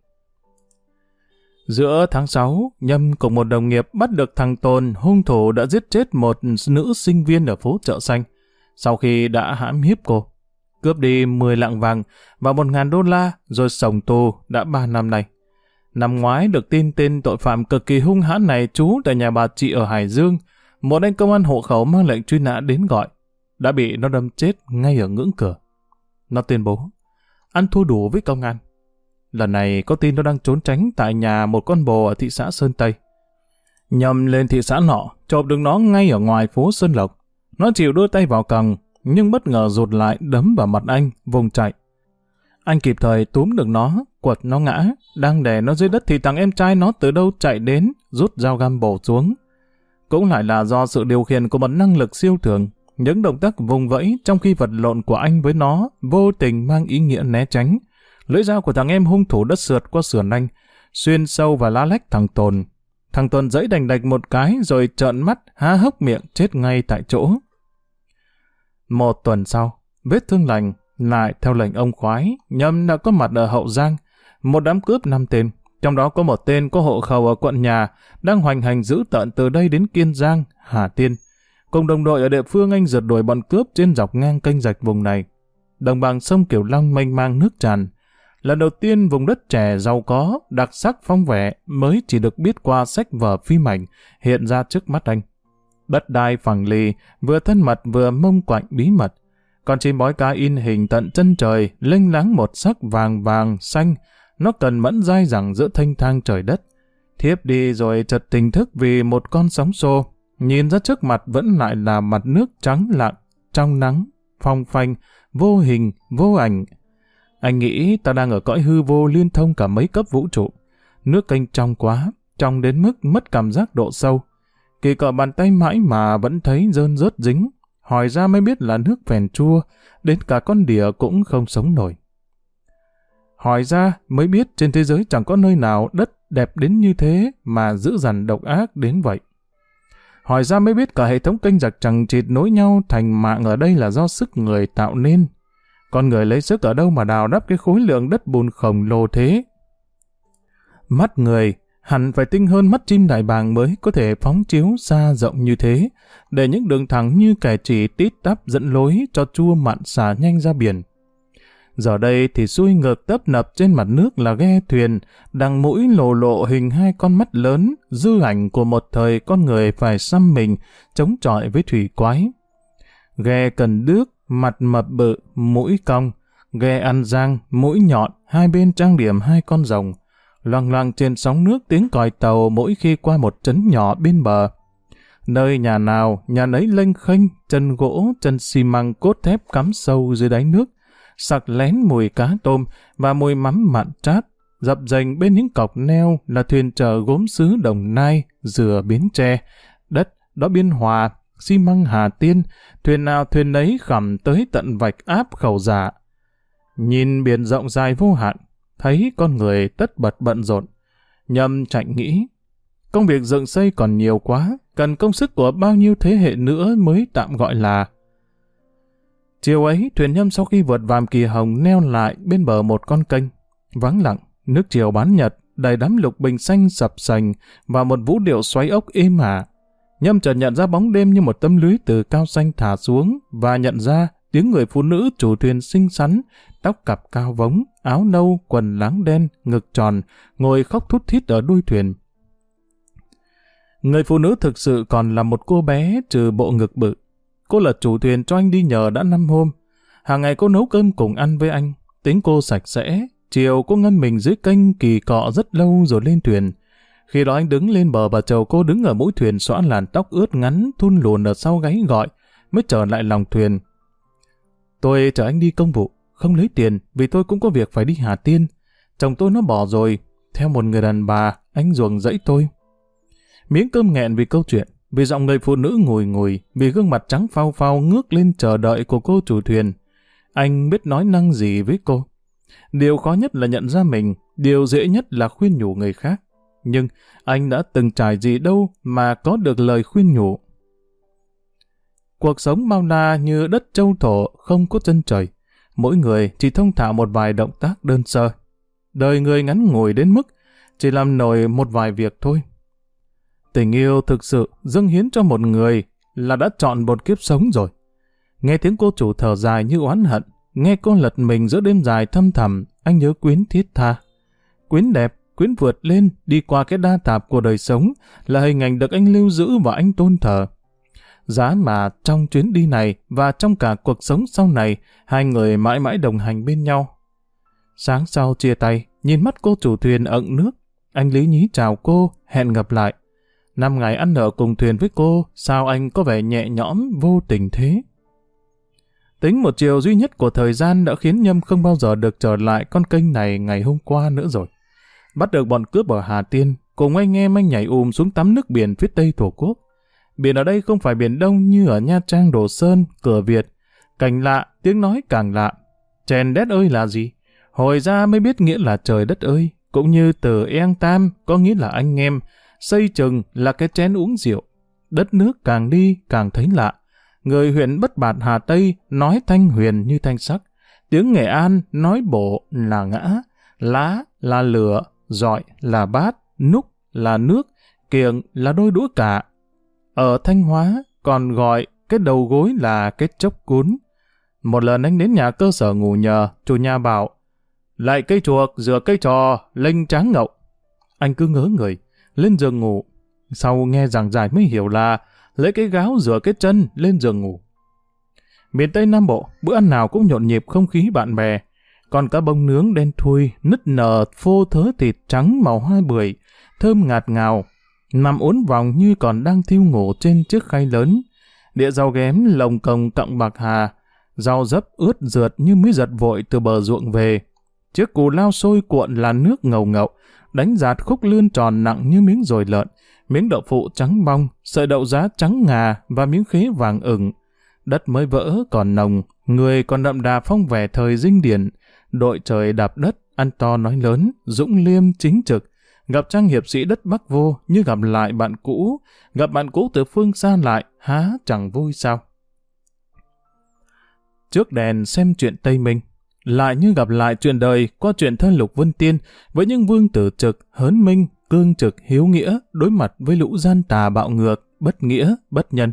Giữa tháng sáu, Nhâm cùng một đồng nghiệp bắt được thằng Tồn, hung thủ đã giết chết một nữ sinh viên ở phố Chợ Xanh, sau khi đã hãm hiếp cô, cướp đi mười lạng vàng và một ngàn đô la rồi sổng tù đã ba năm nay. Năm ngoái được tin tên tội phạm cực kỳ hung hãn này trú tại nhà bà chị ở Hải Dương, một anh công an hộ khẩu mang lệnh truy nã đến gọi, đã bị nó đâm chết ngay ở ngưỡng cửa. Nó tuyên bố, ăn thua đủ với công an. Lần này có tin nó đang trốn tránh tại nhà một con bồ ở thị xã Sơn Tây. Nhâm lên thị xã nọ, chộp được nó ngay ở ngoài phố Sơn Lộc. Nó chịu đưa tay vào còng, nhưng bất ngờ rụt lại đấm vào mặt anh, vùng chạy. Anh kịp thời túm được nó, quật nó ngã, đang đè nó dưới đất thì thằng em trai nó từ đâu chạy đến, rút dao găm bổ xuống. Cũng lại là do sự điều khiển của một năng lực siêu thường, những động tác vùng vẫy trong khi vật lộn của anh với nó vô tình mang ý nghĩa né tránh. Lưỡi dao của thằng em hung thủ đã sượt qua sườn anh, xuyên sâu và lá lách thằng Tồn. Thằng Tồn giãy đành đạch một cái rồi trợn mắt, há hốc miệng chết ngay tại chỗ. Một tuần sau, vết thương lành, lại theo lệnh ông Khoái, Nhâm đã có mặt ở Hậu Giang, một đám cướp năm tên, trong đó có một tên có hộ khẩu ở quận Nhà, đang hoành hành dữ tợn từ đây đến Kiên Giang, Hà Tiên. Cùng đồng đội ở địa phương anh rượt đuổi bọn cướp trên dọc ngang kênh rạch vùng này. Đồng bằng sông Kiểu Long mênh mang nước tràn. Lần đầu tiên vùng đất trẻ giàu có, đặc sắc phong vẻ mới chỉ được biết qua sách vở phim ảnh hiện ra trước mắt anh. Đất đai phẳng lì, vừa thân mật vừa mông quạnh bí mật. Con chim bói cá in hình tận chân trời, lênh láng một sắc vàng vàng, xanh. Nó cần mẫn dai dẳng giữa thênh thang trời đất. Thiếp đi rồi chợt tỉnh thức vì một con sóng xô. Nhìn ra trước mặt vẫn lại là mặt nước trắng lặng, trong nắng, phong phanh, vô hình, vô ảnh. Anh nghĩ ta đang ở cõi hư vô liên thông cả mấy cấp vũ trụ. Nước kênh trong quá, trong đến mức mất cảm giác độ sâu. Kỳ cọ bàn tay mãi mà vẫn thấy rơn rớt dính. Hỏi ra mới biết là nước phèn chua, đến cả con đỉa cũng không sống nổi. Hỏi ra mới biết trên thế giới chẳng có nơi nào đất đẹp đến như thế mà dữ dằn độc ác đến vậy. Hỏi ra mới biết cả hệ thống kênh rạch chằng chịt nối nhau thành mạng ở đây là do sức người tạo nên. Con người lấy sức ở đâu mà đào đắp cái khối lượng đất bùn khổng lồ thế? Mắt người hẳn phải tinh hơn mắt chim đại bàng mới có thể phóng chiếu xa rộng như thế, để những đường thẳng như kẻ chỉ tít tắp dẫn lối cho chua mặn xả nhanh ra biển. Giờ đây thì xuôi ngược tấp nập trên mặt nước là ghe thuyền, đằng mũi lồ lộ hình hai con mắt lớn, dư ảnh của một thời con người phải xăm mình, chống chọi với thủy quái. Ghe cần đước, mặt mập bự, mũi cong, ghe ăn giang, mũi nhọn, hai bên trang điểm hai con rồng. Loằng loằng trên sóng nước tiếng còi tàu mỗi khi qua một trấn nhỏ bên bờ. Nơi nhà nào, nhà nấy lênh khênh, chân gỗ, chân xi măng cốt thép cắm sâu dưới đáy nước, sặc lén mùi cá tôm và mùi mắm mặn chát. Dập dềnh bên những cọc neo là thuyền chở gốm sứ Đồng Nai, dừa Bến Tre, đất đó Biên Hòa, xi măng Hà Tiên, thuyền nào thuyền nấy khẩm tới tận vạch áp Khẩu Dạ. Nhìn biển rộng dài vô hạn, thấy con người tất bật bận rộn. Nhâm chạnh nghĩ, công việc dựng xây còn nhiều quá, cần công sức của bao nhiêu thế hệ nữa mới tạm gọi là. Chiều ấy, thuyền Nhâm sau khi vượt vàm Kỳ Hồng neo lại bên bờ một con kênh. Vắng lặng, nước chiều bán nhật, đầy đám lục bình xanh sập sành và một vũ điệu xoáy ốc êm ả. Nhâm chợt nhận ra bóng đêm như một tấm lưới từ cao xanh thả xuống và nhận ra tiếng người phụ nữ chủ thuyền xinh xắn, tóc cặp cao vống, áo nâu, quần láng đen, ngực tròn, ngồi khóc thút thít ở đuôi thuyền. Người phụ nữ thực sự còn là một cô bé trừ bộ ngực bự. Cô là chủ thuyền cho anh đi nhờ đã năm hôm. Hàng ngày cô nấu cơm cùng ăn với anh. Tính cô sạch sẽ. Chiều cô ngâm mình dưới kênh kỳ cọ rất lâu rồi lên thuyền. Khi đó anh đứng lên bờ và chầu cô đứng ở mũi thuyền xõa làn tóc ướt ngắn thun lùn ở sau gáy gọi, mới trở lại lòng thuyền. Tôi chở anh đi công vụ, không lấy tiền vì tôi cũng có việc phải đi Hà Tiên. Chồng tôi nó bỏ rồi, theo một người đàn bà, anh ruồng rẫy tôi. Miếng cơm nghẹn vì câu chuyện, vì giọng người phụ nữ ngùi ngùi, vì gương mặt trắng phao phao ngước lên chờ đợi của cô chủ thuyền. Anh biết nói năng gì với cô. Điều khó nhất là nhận ra mình, điều dễ nhất là khuyên nhủ người khác. Nhưng anh đã từng trải gì đâu mà có được lời khuyên nhủ. Cuộc sống bao la như đất châu thổ không có chân trời. Mỗi người chỉ thông thạo một vài động tác đơn sơ. Đời người ngắn ngủi đến mức chỉ làm nổi một vài việc thôi. Tình yêu thực sự dâng hiến cho một người là đã chọn một kiếp sống rồi. Nghe tiếng cô chủ thở dài như oán hận, nghe cô lật mình giữa đêm dài thâm thẳm, anh nhớ Quyến thiết tha. Quyến đẹp, Quyến vượt lên, đi qua cái đa tạp của đời sống là hình ảnh được anh lưu giữ và anh tôn thờ. Giá mà trong chuyến đi này và trong cả cuộc sống sau này, hai người mãi mãi đồng hành bên nhau. Sáng sau chia tay, nhìn mắt cô chủ thuyền ẩn nước, anh lý nhí chào cô, hẹn gặp lại. Năm ngày ăn ở cùng thuyền với cô, sao anh có vẻ nhẹ nhõm, vô tình thế? Tính một chiều duy nhất của thời gian đã khiến Nhâm không bao giờ được trở lại con kênh này ngày hôm qua nữa rồi. Bắt được bọn cướp ở Hà Tiên, cùng anh em anh nhảy ùm xuống tắm nước biển phía tây Tổ quốc. Biển ở đây không phải biển Đông như ở Nha Trang, Đồ Sơn, Cửa Việt. Cảnh lạ, tiếng nói càng lạ. Chèn đét ơi là gì? Hồi ra mới biết nghĩa là trời đất ơi, cũng như từ eng tam có nghĩa là anh em, xây chừng là cái chén uống rượu. Đất nước càng đi càng thấy lạ. Người huyện Bất Bạt Hà Tây nói thanh huyền như thanh sắc. Tiếng Nghệ An nói bộ là ngã, lá là lửa, dọi là bát, núc là nước, kiềng là đôi đũa cả. Ở Thanh Hóa còn gọi cái đầu gối là cái chốc cún. Một lần anh đến nhà cơ sở ngủ nhờ, chủ nhà bảo, lại cây chuộc, rửa cây trò, lênh tráng ngậu. Anh cứ ngớ người, lên giường ngủ. Sau nghe giảng giải mới hiểu là lấy cái gáo rửa cái chân lên giường ngủ. Miền Tây Nam Bộ, bữa ăn nào cũng nhộn nhịp không khí bạn bè. Còn cá bông nướng đen thui, nứt nở, phô thớ thịt trắng màu hoa bưởi, thơm ngạt ngào, nằm uốn vòng như còn đang thiêu ngủ trên chiếc khay lớn. Đĩa rau ghém lồng cồng cọng bạc hà, rau dấp ướt rượt như mới giật vội từ bờ ruộng về. Chiếc cù lao sôi cuộn là nước ngầu ngậu, đánh giạt khúc lươn tròn nặng như miếng dồi lợn, miếng đậu phụ trắng bong, sợi đậu giá trắng ngà và miếng khế vàng ửng. Đất mới vỡ còn nồng, người còn đậm đà phong vẻ thời dinh điển. Đội trời đạp đất, ăn to nói lớn, dũng liêm chính trực. Gặp trang hiệp sĩ đất Bắc vô như gặp lại bạn cũ, gặp bạn cũ từ phương xa lại, há chẳng vui sao? Trước đèn xem chuyện Tây Minh, lại như gặp lại chuyện đời qua chuyện thơ Lục Vân Tiên với những vương tử trực, hớn minh, cương trực, hiếu nghĩa đối mặt với lũ gian tà bạo ngược, bất nghĩa, bất nhân.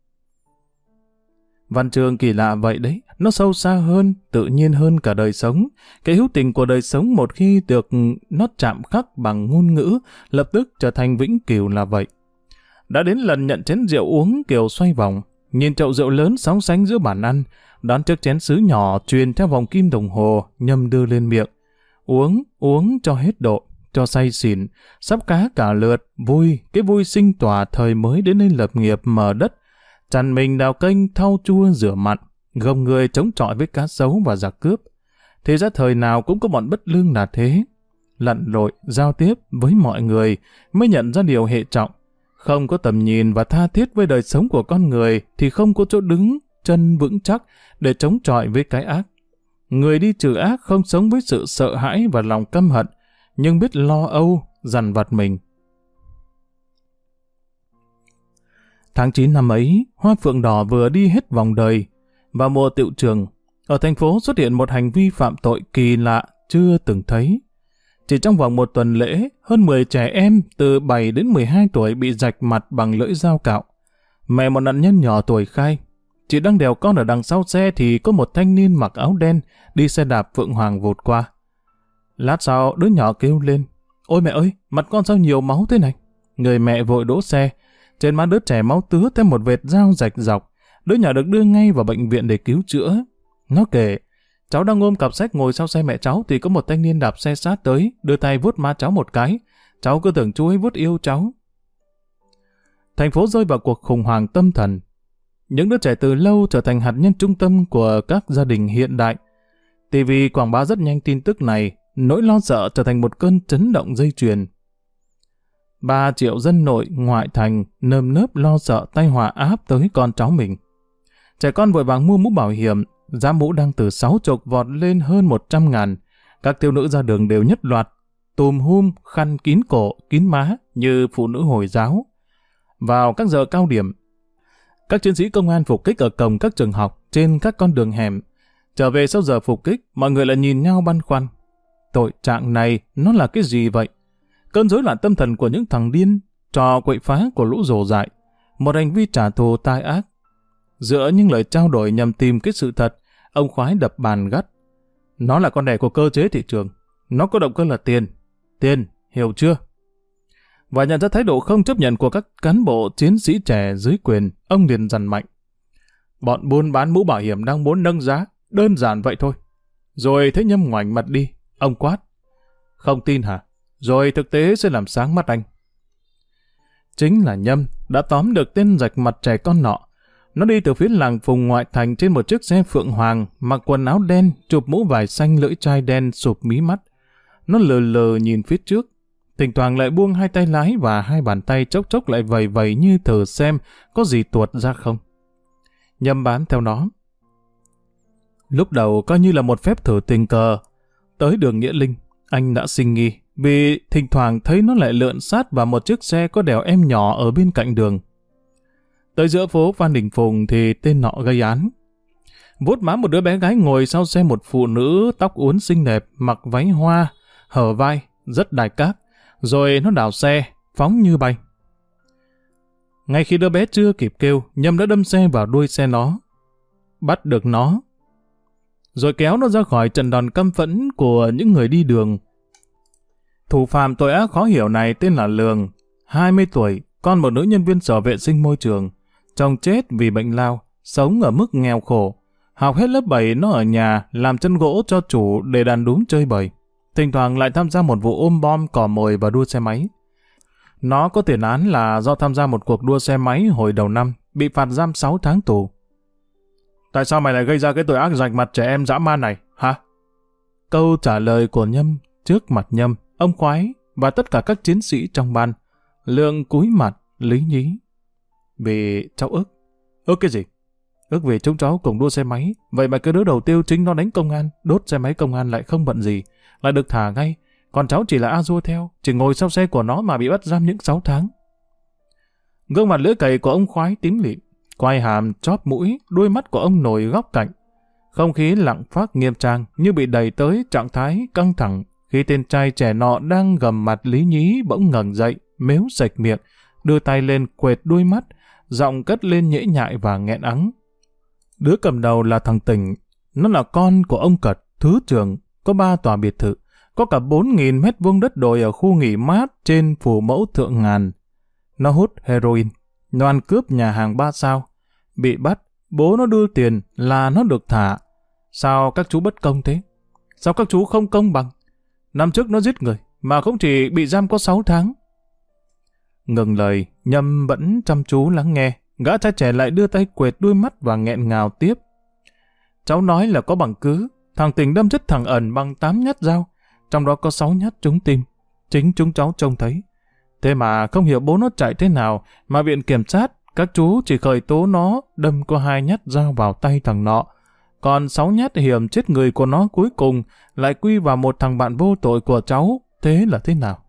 Văn chương kỳ lạ vậy đấy, nó sâu xa hơn, tự nhiên hơn cả đời sống. Cái hữu tình của đời sống một khi được nó chạm khắc bằng ngôn ngữ, lập tức trở thành vĩnh cửu là vậy. Đã đến lần nhận chén rượu uống Kiều xoay vòng, nhìn chậu rượu lớn sóng sánh giữa bàn ăn, đón chiếc chén sứ nhỏ truyền theo vòng kim đồng hồ, Nhâm đưa lên miệng. Uống, uống cho hết độ, cho say xỉn, sắp cá cả lượt, vui, cái vui sinh tỏa thời mới đến đây lập nghiệp mở đất, chằn mình đào kênh thau chua rửa mặn, gồng người chống chọi với cá sấu và giặc cướp. Thế ra thời nào cũng có bọn bất lương là thế. Lặn lội, giao tiếp với mọi người mới nhận ra điều hệ trọng. Không có tầm nhìn và tha thiết với đời sống của con người thì không có chỗ đứng, chân vững chắc để chống chọi với cái ác. Người đi trừ ác không sống với sự sợ hãi và lòng căm hận, nhưng biết lo âu, dằn vặt mình. Tháng chín năm ấy, hoa phượng đỏ vừa đi hết vòng đời. Vào mùa tựu trường, ở thành phố xuất hiện một hành vi phạm tội kỳ lạ chưa từng thấy. Chỉ trong vòng một tuần lễ, hơn mười trẻ em từ bảy đến mười hai tuổi bị rạch mặt bằng lưỡi dao cạo. Mẹ một nạn nhân nhỏ tuổi khai, chị đang đèo con ở đằng sau xe thì có một thanh niên mặc áo đen đi xe đạp Phượng Hoàng vụt qua. Lát sau, đứa nhỏ kêu lên, ôi mẹ ơi, mặt con sao nhiều máu thế này? Người mẹ vội đỗ xe, trên má đứa trẻ máu tứa thêm một vệt dao rạch dọc. Đứa nhỏ được đưa ngay vào bệnh viện để cứu chữa. Nó kể, cháu đang ôm cặp sách ngồi sau xe mẹ cháu thì có một thanh niên đạp xe sát tới, đưa tay vuốt má cháu một cái. Cháu cứ tưởng chú ấy vuốt yêu cháu. Thành phố rơi vào cuộc khủng hoảng tâm thần. những đứa trẻ từ lâu trở thành hạt nhân trung tâm của các gia đình hiện đại. ti vi quảng bá rất nhanh tin tức này, nỗi lo sợ trở thành một cơn chấn động dây chuyền. Ba triệu dân nội ngoại thành nơm nớp lo sợ tai họa áp tới con cháu mình. Trẻ con vội vàng mua mũ bảo hiểm, giá mũ đang từ sáu chục vọt lên hơn một trăm ngàn. Các thiếu nữ ra đường đều nhất loạt, tùm hum, khăn kín cổ, kín má như phụ nữ Hồi giáo. Vào các giờ cao điểm, các chiến sĩ công an phục kích ở cổng các trường học, trên các con đường hẻm. Trở về sau giờ phục kích, mọi người lại nhìn nhau băn khoăn. Tội trạng này nó là cái gì vậy? Cơn rối loạn tâm thần của những thằng điên, trò quậy phá của lũ rồ dại, một hành vi trả thù tai ác. Giữa những lời trao đổi nhằm tìm cái sự thật, ông Khoái đập bàn gắt. Nó là con đẻ của cơ chế thị trường. Nó có động cơ là tiền. Tiền, hiểu chưa? Và nhận ra thái độ không chấp nhận của các cán bộ chiến sĩ trẻ dưới quyền, ông liền dằn mạnh. Bọn buôn bán mũ bảo hiểm đang muốn nâng giá, đơn giản vậy thôi. Rồi thấy Nhâm ngoảnh mặt đi, ông quát. Không tin hả? Rồi thực tế sẽ làm sáng mắt anh. Chính là Nhâm đã tóm được tên rạch mặt trẻ con nọ. Nó đi từ phía làng Phùng ngoại thành trên một chiếc xe Phượng Hoàng, mặc quần áo đen, chụp mũ vải xanh lưỡi chai đen sụp mí mắt. Nó lờ lờ nhìn phía trước, thỉnh thoảng lại buông hai tay lái và hai bàn tay chốc chốc lại vầy vầy như thử xem có gì tuột ra không. Nhâm bám theo nó. Lúc đầu coi như là một phép thử tình cờ. Tới đường Nghĩa Linh, anh đã sinh nghi vì thỉnh thoảng thấy nó lại lượn sát vào một chiếc xe có đèo em nhỏ ở bên cạnh đường. Tới giữa phố Phan Đình Phùng thì tên nọ gây án. Vuốt má một đứa bé gái ngồi sau xe một phụ nữ tóc uốn xinh đẹp, mặc váy hoa, hở vai, rất đài các. Rồi nó đảo xe, phóng như bay. Ngay khi đứa bé chưa kịp kêu, Nhâm đã đâm xe vào đuôi xe nó. Bắt được nó. Rồi kéo nó ra khỏi trận đòn căm phẫn của những người đi đường. Thủ phạm tội ác khó hiểu này tên là Lường, hai mươi tuổi, con một nữ nhân viên sở vệ sinh môi trường. Chồng chết vì bệnh lao, sống ở mức nghèo khổ. Học hết lớp bảy nó ở nhà, làm chân gỗ cho chủ để đàn đúm chơi bời. Thỉnh thoảng lại tham gia một vụ ôm bom, cò mồi và đua xe máy. Nó có tiền án là do tham gia một cuộc đua xe máy hồi đầu năm, bị phạt giam sáu tháng tù. Tại sao mày lại gây ra cái tội ác rạch mặt trẻ em dã man này, hả? Câu trả lời của Nhâm trước mặt Nhâm, ông Khoái và tất cả các chiến sĩ trong ban. Lượng cúi mặt, lý nhí. Vì cháu ức. Ức cái gì? Ức vì chúng cháu cùng đua xe máy. Vậy mà cái đứa đầu tiêu chính nó đánh công an, đốt xe máy công an lại không bận gì, lại được thả ngay. Còn cháu chỉ là a dua theo, chỉ ngồi sau xe của nó mà bị bắt giam những sáu tháng. Gương mặt lưỡi cày của ông Khoái tím lịm, quai hàm, chóp mũi, đuôi mắt của ông nổi góc cạnh. Không khí lặng phác nghiêm trang như bị đẩy tới trạng thái căng thẳng khi tên trai trẻ nọ đang gầm mặt lý nhí bỗng ngẩng dậy, mếu sạch miệng, đưa tay lên quệt đuôi mắt, giọng cất lên nhễ nhại và nghẹn ắng. Đứa cầm đầu là thằng Tình, nó là con của ông Cật, thứ trưởng, có ba tòa biệt thự, có cả bốn nghìn mét vuông đất đồi ở khu nghỉ mát trên phủ mẫu Thượng Ngàn. Nó hút heroin, nó ăn cướp nhà hàng ba sao. Bị bắt, bố nó đưa tiền là nó được thả. Sao các chú bất công thế? Sao các chú không công bằng? Năm trước nó giết người, mà không chỉ bị giam có sáu tháng. Ngừng lời, Nhâm vẫn chăm chú lắng nghe. Gã trai trẻ lại đưa tay quệt đuôi mắt và nghẹn ngào tiếp. Cháu nói là có bằng cứ. Thằng Tình đâm chết thằng Ẩn bằng tám nhát dao, trong đó có sáu nhát trúng tim. Chính chúng cháu trông thấy. Thế mà không hiểu bố nó chạy thế nào mà viện kiểm sát, các chú chỉ khởi tố nó đâm có hai nhát dao vào tay thằng nọ. Còn sáu nhát hiểm chết người của nó cuối cùng lại quy vào một thằng bạn vô tội của cháu. Thế là thế nào?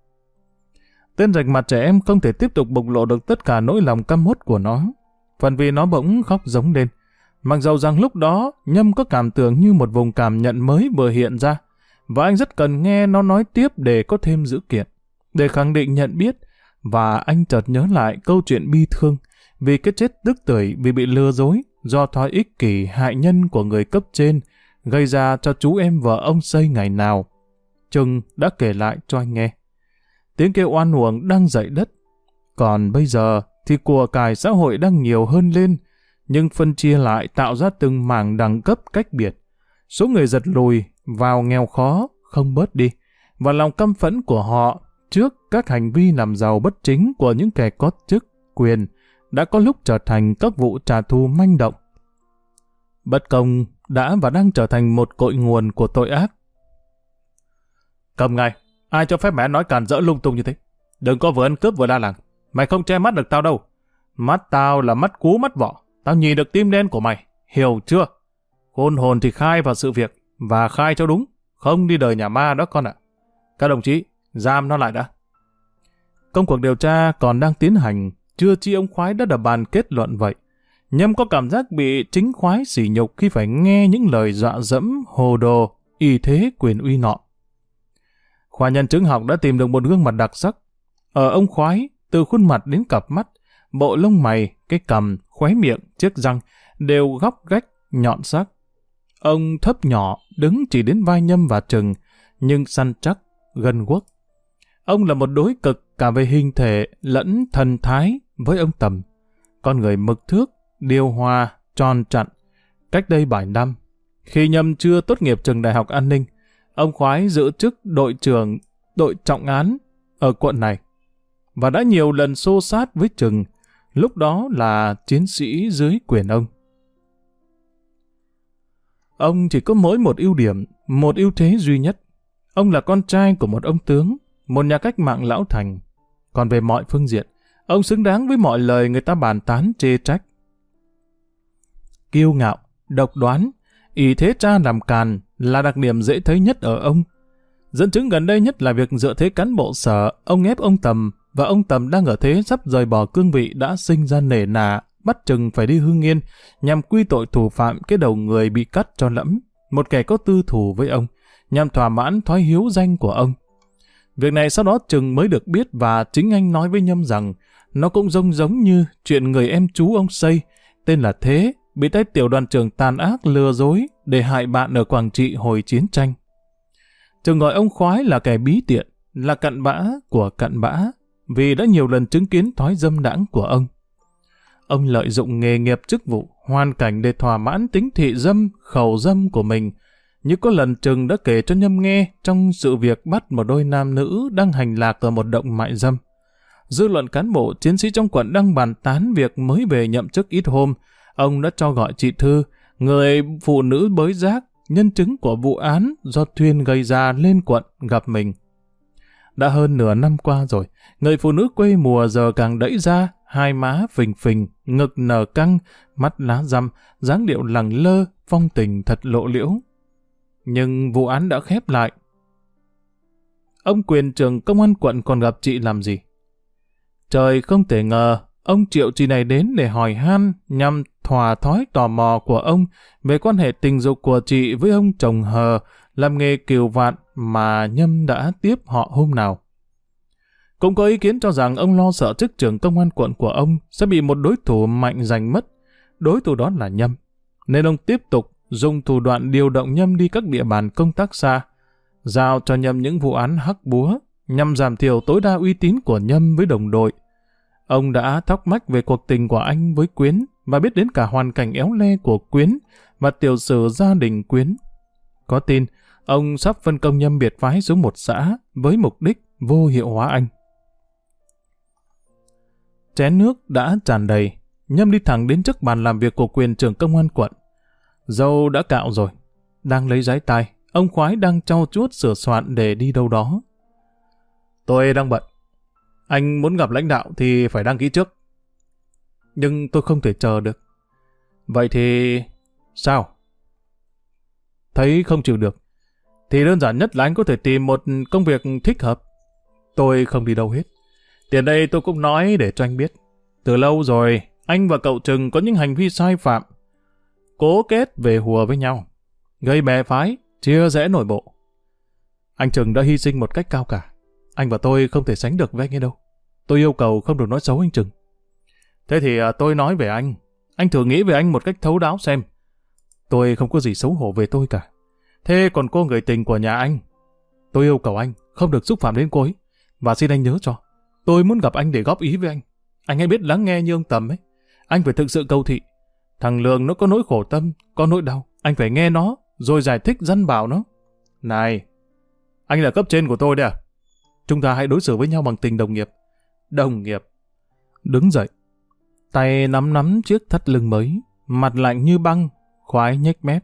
Tên rạch mặt trẻ em không thể tiếp tục bộc lộ được tất cả nỗi lòng căm hốt của nó. Phần vì nó bỗng khóc giống lên. Mặc dầu rằng lúc đó Nhâm có cảm tưởng như một vùng cảm nhận mới vừa hiện ra. Và anh rất cần nghe nó nói tiếp để có thêm dữ kiện, để khẳng định nhận biết. Và anh chợt nhớ lại câu chuyện bi thương vì cái chết tức tưởi vì bị lừa dối do thói ích kỷ hại nhân của người cấp trên gây ra cho chú em vợ ông Xây ngày nào. Trừng đã kể lại cho anh nghe. Tiếng kêu oan uổng đang dậy đất. Còn bây giờ thì của cải xã hội đang nhiều hơn lên, nhưng phân chia lại tạo ra từng mảng đẳng cấp cách biệt. Số người giật lùi vào nghèo khó không bớt đi, và lòng căm phẫn của họ trước các hành vi làm giàu bất chính của những kẻ có chức, quyền đã có lúc trở thành các vụ trả thù manh động. Bất công đã và đang trở thành một cội nguồn của tội ác. Cầm ngay, ai cho phép mẹ nói càn rỡ lung tung như thế? Đừng có vừa ăn cướp vừa la làng. Mày không che mắt được tao đâu. Mắt tao là mắt cú mắt vỏ. Tao nhìn được tim đen của mày. Hiểu chưa? Khôn hồn thì khai vào sự việc. Và khai cho đúng. Không đi đời nhà ma đó con ạ. Các đồng chí, giam nó lại đã. Công cuộc điều tra còn đang tiến hành. Chưa chi ông Khoái đã đập bàn kết luận vậy. Nhâm có cảm giác bị chính Khoái sỉ nhục khi phải nghe những lời dọa dẫm, hồ đồ, y thế quyền uy nọ. Khoa nhân chứng học đã tìm được một gương mặt đặc sắc. Ở ông Khoái, từ khuôn mặt đến cặp mắt, bộ lông mày, cái cằm, khóe miệng, chiếc răng đều góc gách, nhọn sắc. Ông thấp nhỏ, đứng chỉ đến vai Nhâm và Trừng, nhưng săn chắc, gân guốc. Ông là một đối cực cả về hình thể lẫn thần thái với ông Tầm. Con người mực thước, điều hòa, tròn chặn. Cách đây bảy năm, khi Nhâm chưa tốt nghiệp trường Đại học An ninh, ông Khoái giữ chức đội trưởng đội trọng án ở quận này và đã nhiều lần xô sát với Trừng, lúc đó là chiến sĩ dưới quyền ông. Ông chỉ có mỗi một ưu điểm, một ưu thế duy nhất. Ông là con trai của một ông tướng, một nhà cách mạng lão thành. Còn về mọi phương diện, ông xứng đáng với mọi lời người ta bàn tán chê trách. Kiêu ngạo, độc đoán, ỷ thế cha làm càn là đặc điểm dễ thấy nhất ở ông. Dẫn chứng gần đây nhất là việc dựa thế cán bộ sở, ông ép ông Tầm, và ông Tầm đang ở thế sắp rời bỏ cương vị đã sinh ra nể nà, bắt Trừng phải đi Hưng Yên nhằm quy tội thủ phạm cái đầu người bị cắt cho lẫm, một kẻ có tư thù với ông, nhằm thỏa mãn thói hiếu danh của ông. Việc này sau đó Trừng mới được biết và chính anh nói với Nhâm rằng nó cũng giống giống như chuyện người em chú ông Xây, tên là Thế, bị tay tiểu đoàn trưởng tàn ác lừa dối để hại bạn ở Quảng Trị hồi chiến tranh. Trừng gọi ông Khoái là kẻ bí tiện, là cặn bã của cặn bã, vì đã nhiều lần chứng kiến thói dâm đãng của ông. Ông lợi dụng nghề nghiệp chức vụ, hoàn cảnh để thỏa mãn tính thị dâm, khẩu dâm của mình, như có lần Trừng đã kể cho Nhâm nghe trong sự việc bắt một đôi nam nữ đang hành lạc ở một động mại dâm. Dư luận cán bộ, chiến sĩ trong quận đang bàn tán việc mới về nhậm chức ít hôm, ông đã cho gọi chị Thư, người phụ nữ bới rác, nhân chứng của vụ án do Thuyên gây ra lên quận gặp mình. Đã hơn nửa năm qua rồi, người phụ nữ quê mùa giờ càng đẫy ra, hai má phình phình, ngực nở căng, mắt lá răm, dáng điệu lẳng lơ, phong tình thật lộ liễu. Nhưng vụ án đã khép lại. Ông quyền trưởng công an quận còn gặp chị làm gì? Trời không thể ngờ, ông triệu chị này đến để hỏi han nhằm thỏa thói tò mò của ông về quan hệ tình dục của chị với ông chồng hờ làm nghề kiều vạn mà Nhâm đã tiếp họ hôm nào. Cũng có ý kiến cho rằng ông lo sợ chức trưởng công an quận của ông sẽ bị một đối thủ mạnh giành mất. Đối thủ đó là Nhâm, nên ông tiếp tục dùng thủ đoạn điều động Nhâm đi các địa bàn công tác xa, giao cho Nhâm những vụ án hắc búa nhằm giảm thiểu tối đa uy tín của Nhâm với đồng đội. Ông đã thóc mách về cuộc tình của anh với Quyến và biết đến cả hoàn cảnh éo le của Quyến và tiểu sử gia đình Quyến. Có tin, ông sắp phân công Nhâm biệt phái xuống một xã với mục đích vô hiệu hóa anh. Chén nước đã tràn đầy, Nhâm đi thẳng đến trước bàn làm việc của quyền trưởng công an quận. Dâu đã cạo rồi, đang lấy giấy tay, ông Khoái đang trau chuốt sửa soạn để đi đâu đó. Tôi đang bận. Anh muốn gặp lãnh đạo thì phải đăng ký trước. Nhưng tôi không thể chờ được. Vậy thì... sao? Thấy không chịu được. Thì đơn giản nhất là anh có thể tìm một công việc thích hợp. Tôi không đi đâu hết. Tiền đây tôi cũng nói để cho anh biết. Từ lâu rồi, anh và cậu Trừng có những hành vi sai phạm. Cố kết về hùa với nhau. Gây bè phái, chia rẽ nội bộ. Anh Trừng đã hy sinh một cách cao cả. Anh và tôi không thể sánh được với anh ấy đâu. Tôi yêu cầu không được nói xấu anh Trừng. Thế thì tôi nói về anh. Anh thử nghĩ về anh một cách thấu đáo xem. Tôi không có gì xấu hổ về tôi cả. Thế còn cô người tình của nhà anh? Tôi yêu cầu anh không được xúc phạm đến cô ấy. Và xin anh nhớ cho. Tôi muốn gặp anh để góp ý với anh. Anh hãy biết lắng nghe như ông Tầm ấy. Anh phải thực sự cầu thị. Thằng Lương nó có nỗi khổ tâm, có nỗi đau. Anh phải nghe nó, rồi giải thích dăn bảo nó. Này, anh là cấp trên của tôi đấy à? Chúng ta hãy đối xử với nhau bằng tình đồng nghiệp. Đồng nghiệp. Đứng dậy. tay nắm nắm chiếc thắt lưng mới, mặt lạnh như băng, khoái nhếch mép.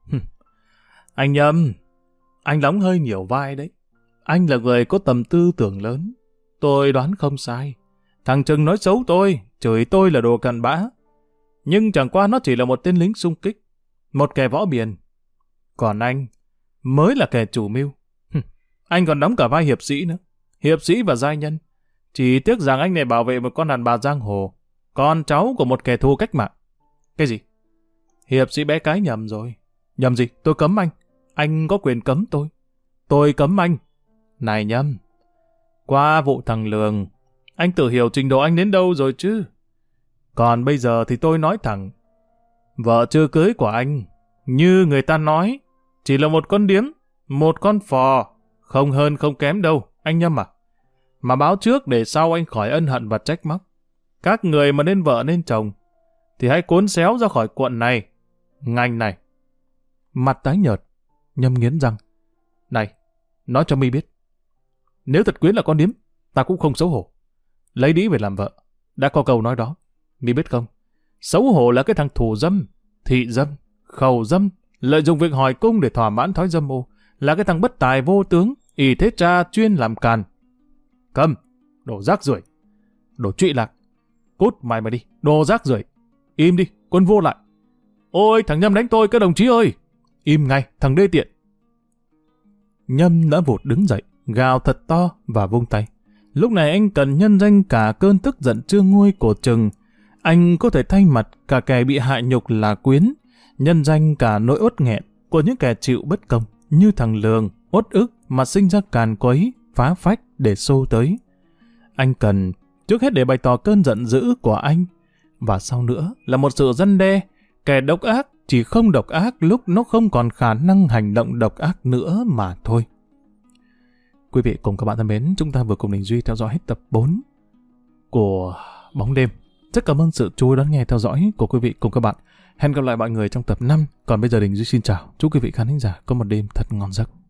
Anh Nhâm, anh đóng hơi nhiều vai đấy. Anh là người có tầm tư tưởng lớn. Tôi đoán không sai. Thằng Trừng nói xấu tôi, chửi tôi là đồ cặn bã. Nhưng chẳng qua nó chỉ là một tên lính xung kích, một kẻ võ biền. Còn anh mới là kẻ chủ mưu. Anh còn đóng cả vai hiệp sĩ nữa. Hiệp sĩ và giai nhân. Chỉ tiếc rằng anh này bảo vệ một con đàn bà giang hồ, con cháu của một kẻ thù cách mạng. Cái gì? Hiệp sĩ bé cái nhầm rồi. Nhầm gì? Tôi cấm anh. Anh có quyền cấm tôi. Tôi cấm anh. Này Nhâm, qua vụ thằng Lường, anh tự hiểu trình độ anh đến đâu rồi chứ. Còn bây giờ thì tôi nói thẳng, vợ chưa cưới của anh, như người ta nói, chỉ là một con điếm, một con phò, không hơn không kém đâu, anh Nhâm à. Mà báo trước để sau anh khỏi ân hận và trách móc. Các người mà nên vợ nên chồng, thì hãy cuốn xéo ra khỏi quận này, ngành này. Mặt tái nhợt, Nhâm nghiến răng. Này, nói cho mi biết, nếu thật Quyến là con điếm, ta cũng không xấu hổ. Lấy đĩ về làm vợ, đã có câu nói đó. Mi biết không, xấu hổ là cái thằng thủ dâm, thị dâm, khẩu dâm, lợi dụng việc hỏi cung để thỏa mãn thói dâm ô, là cái thằng bất tài vô tướng, ỷ thế cha chuyên làm càn. Cầm, đồ rác rưởi, đồ trụy lạc, cút mày mà đi, đồ rác rưởi, im đi, quân vô lại. Ôi, thằng Nhâm đánh tôi, các đồng chí ơi! Im ngay, thằng đê tiện. Nhâm đã vụt đứng dậy, gào thật to và vung tay. Lúc này anh cần nhân danh cả cơn tức giận chưa nguôi của Trừng. Anh có thể thay mặt cả kẻ bị hại nhục là Quyến, nhân danh cả nỗi uất nghẹn của những kẻ chịu bất công như thằng Lường, uất ức mà sinh ra càn quấy, phá phách để xô tới. Anh cần trước hết để bày tỏ cơn giận dữ của anh, và sau nữa là một sự răn đe. Kẻ độc ác chỉ không độc ác lúc nó không còn khả năng hành động độc ác nữa mà thôi. Quý vị cùng các bạn thân mến, chúng ta vừa cùng Đình Duy theo dõi hết tập bốn của Bóng Đêm. Rất cảm ơn sự chú ý đón nghe theo dõi của quý vị cùng các bạn. Hẹn gặp lại mọi người trong tập năm. Còn bây giờ Đình Duy xin chào. Chúc quý vị khán thính giả có một đêm thật ngon giấc.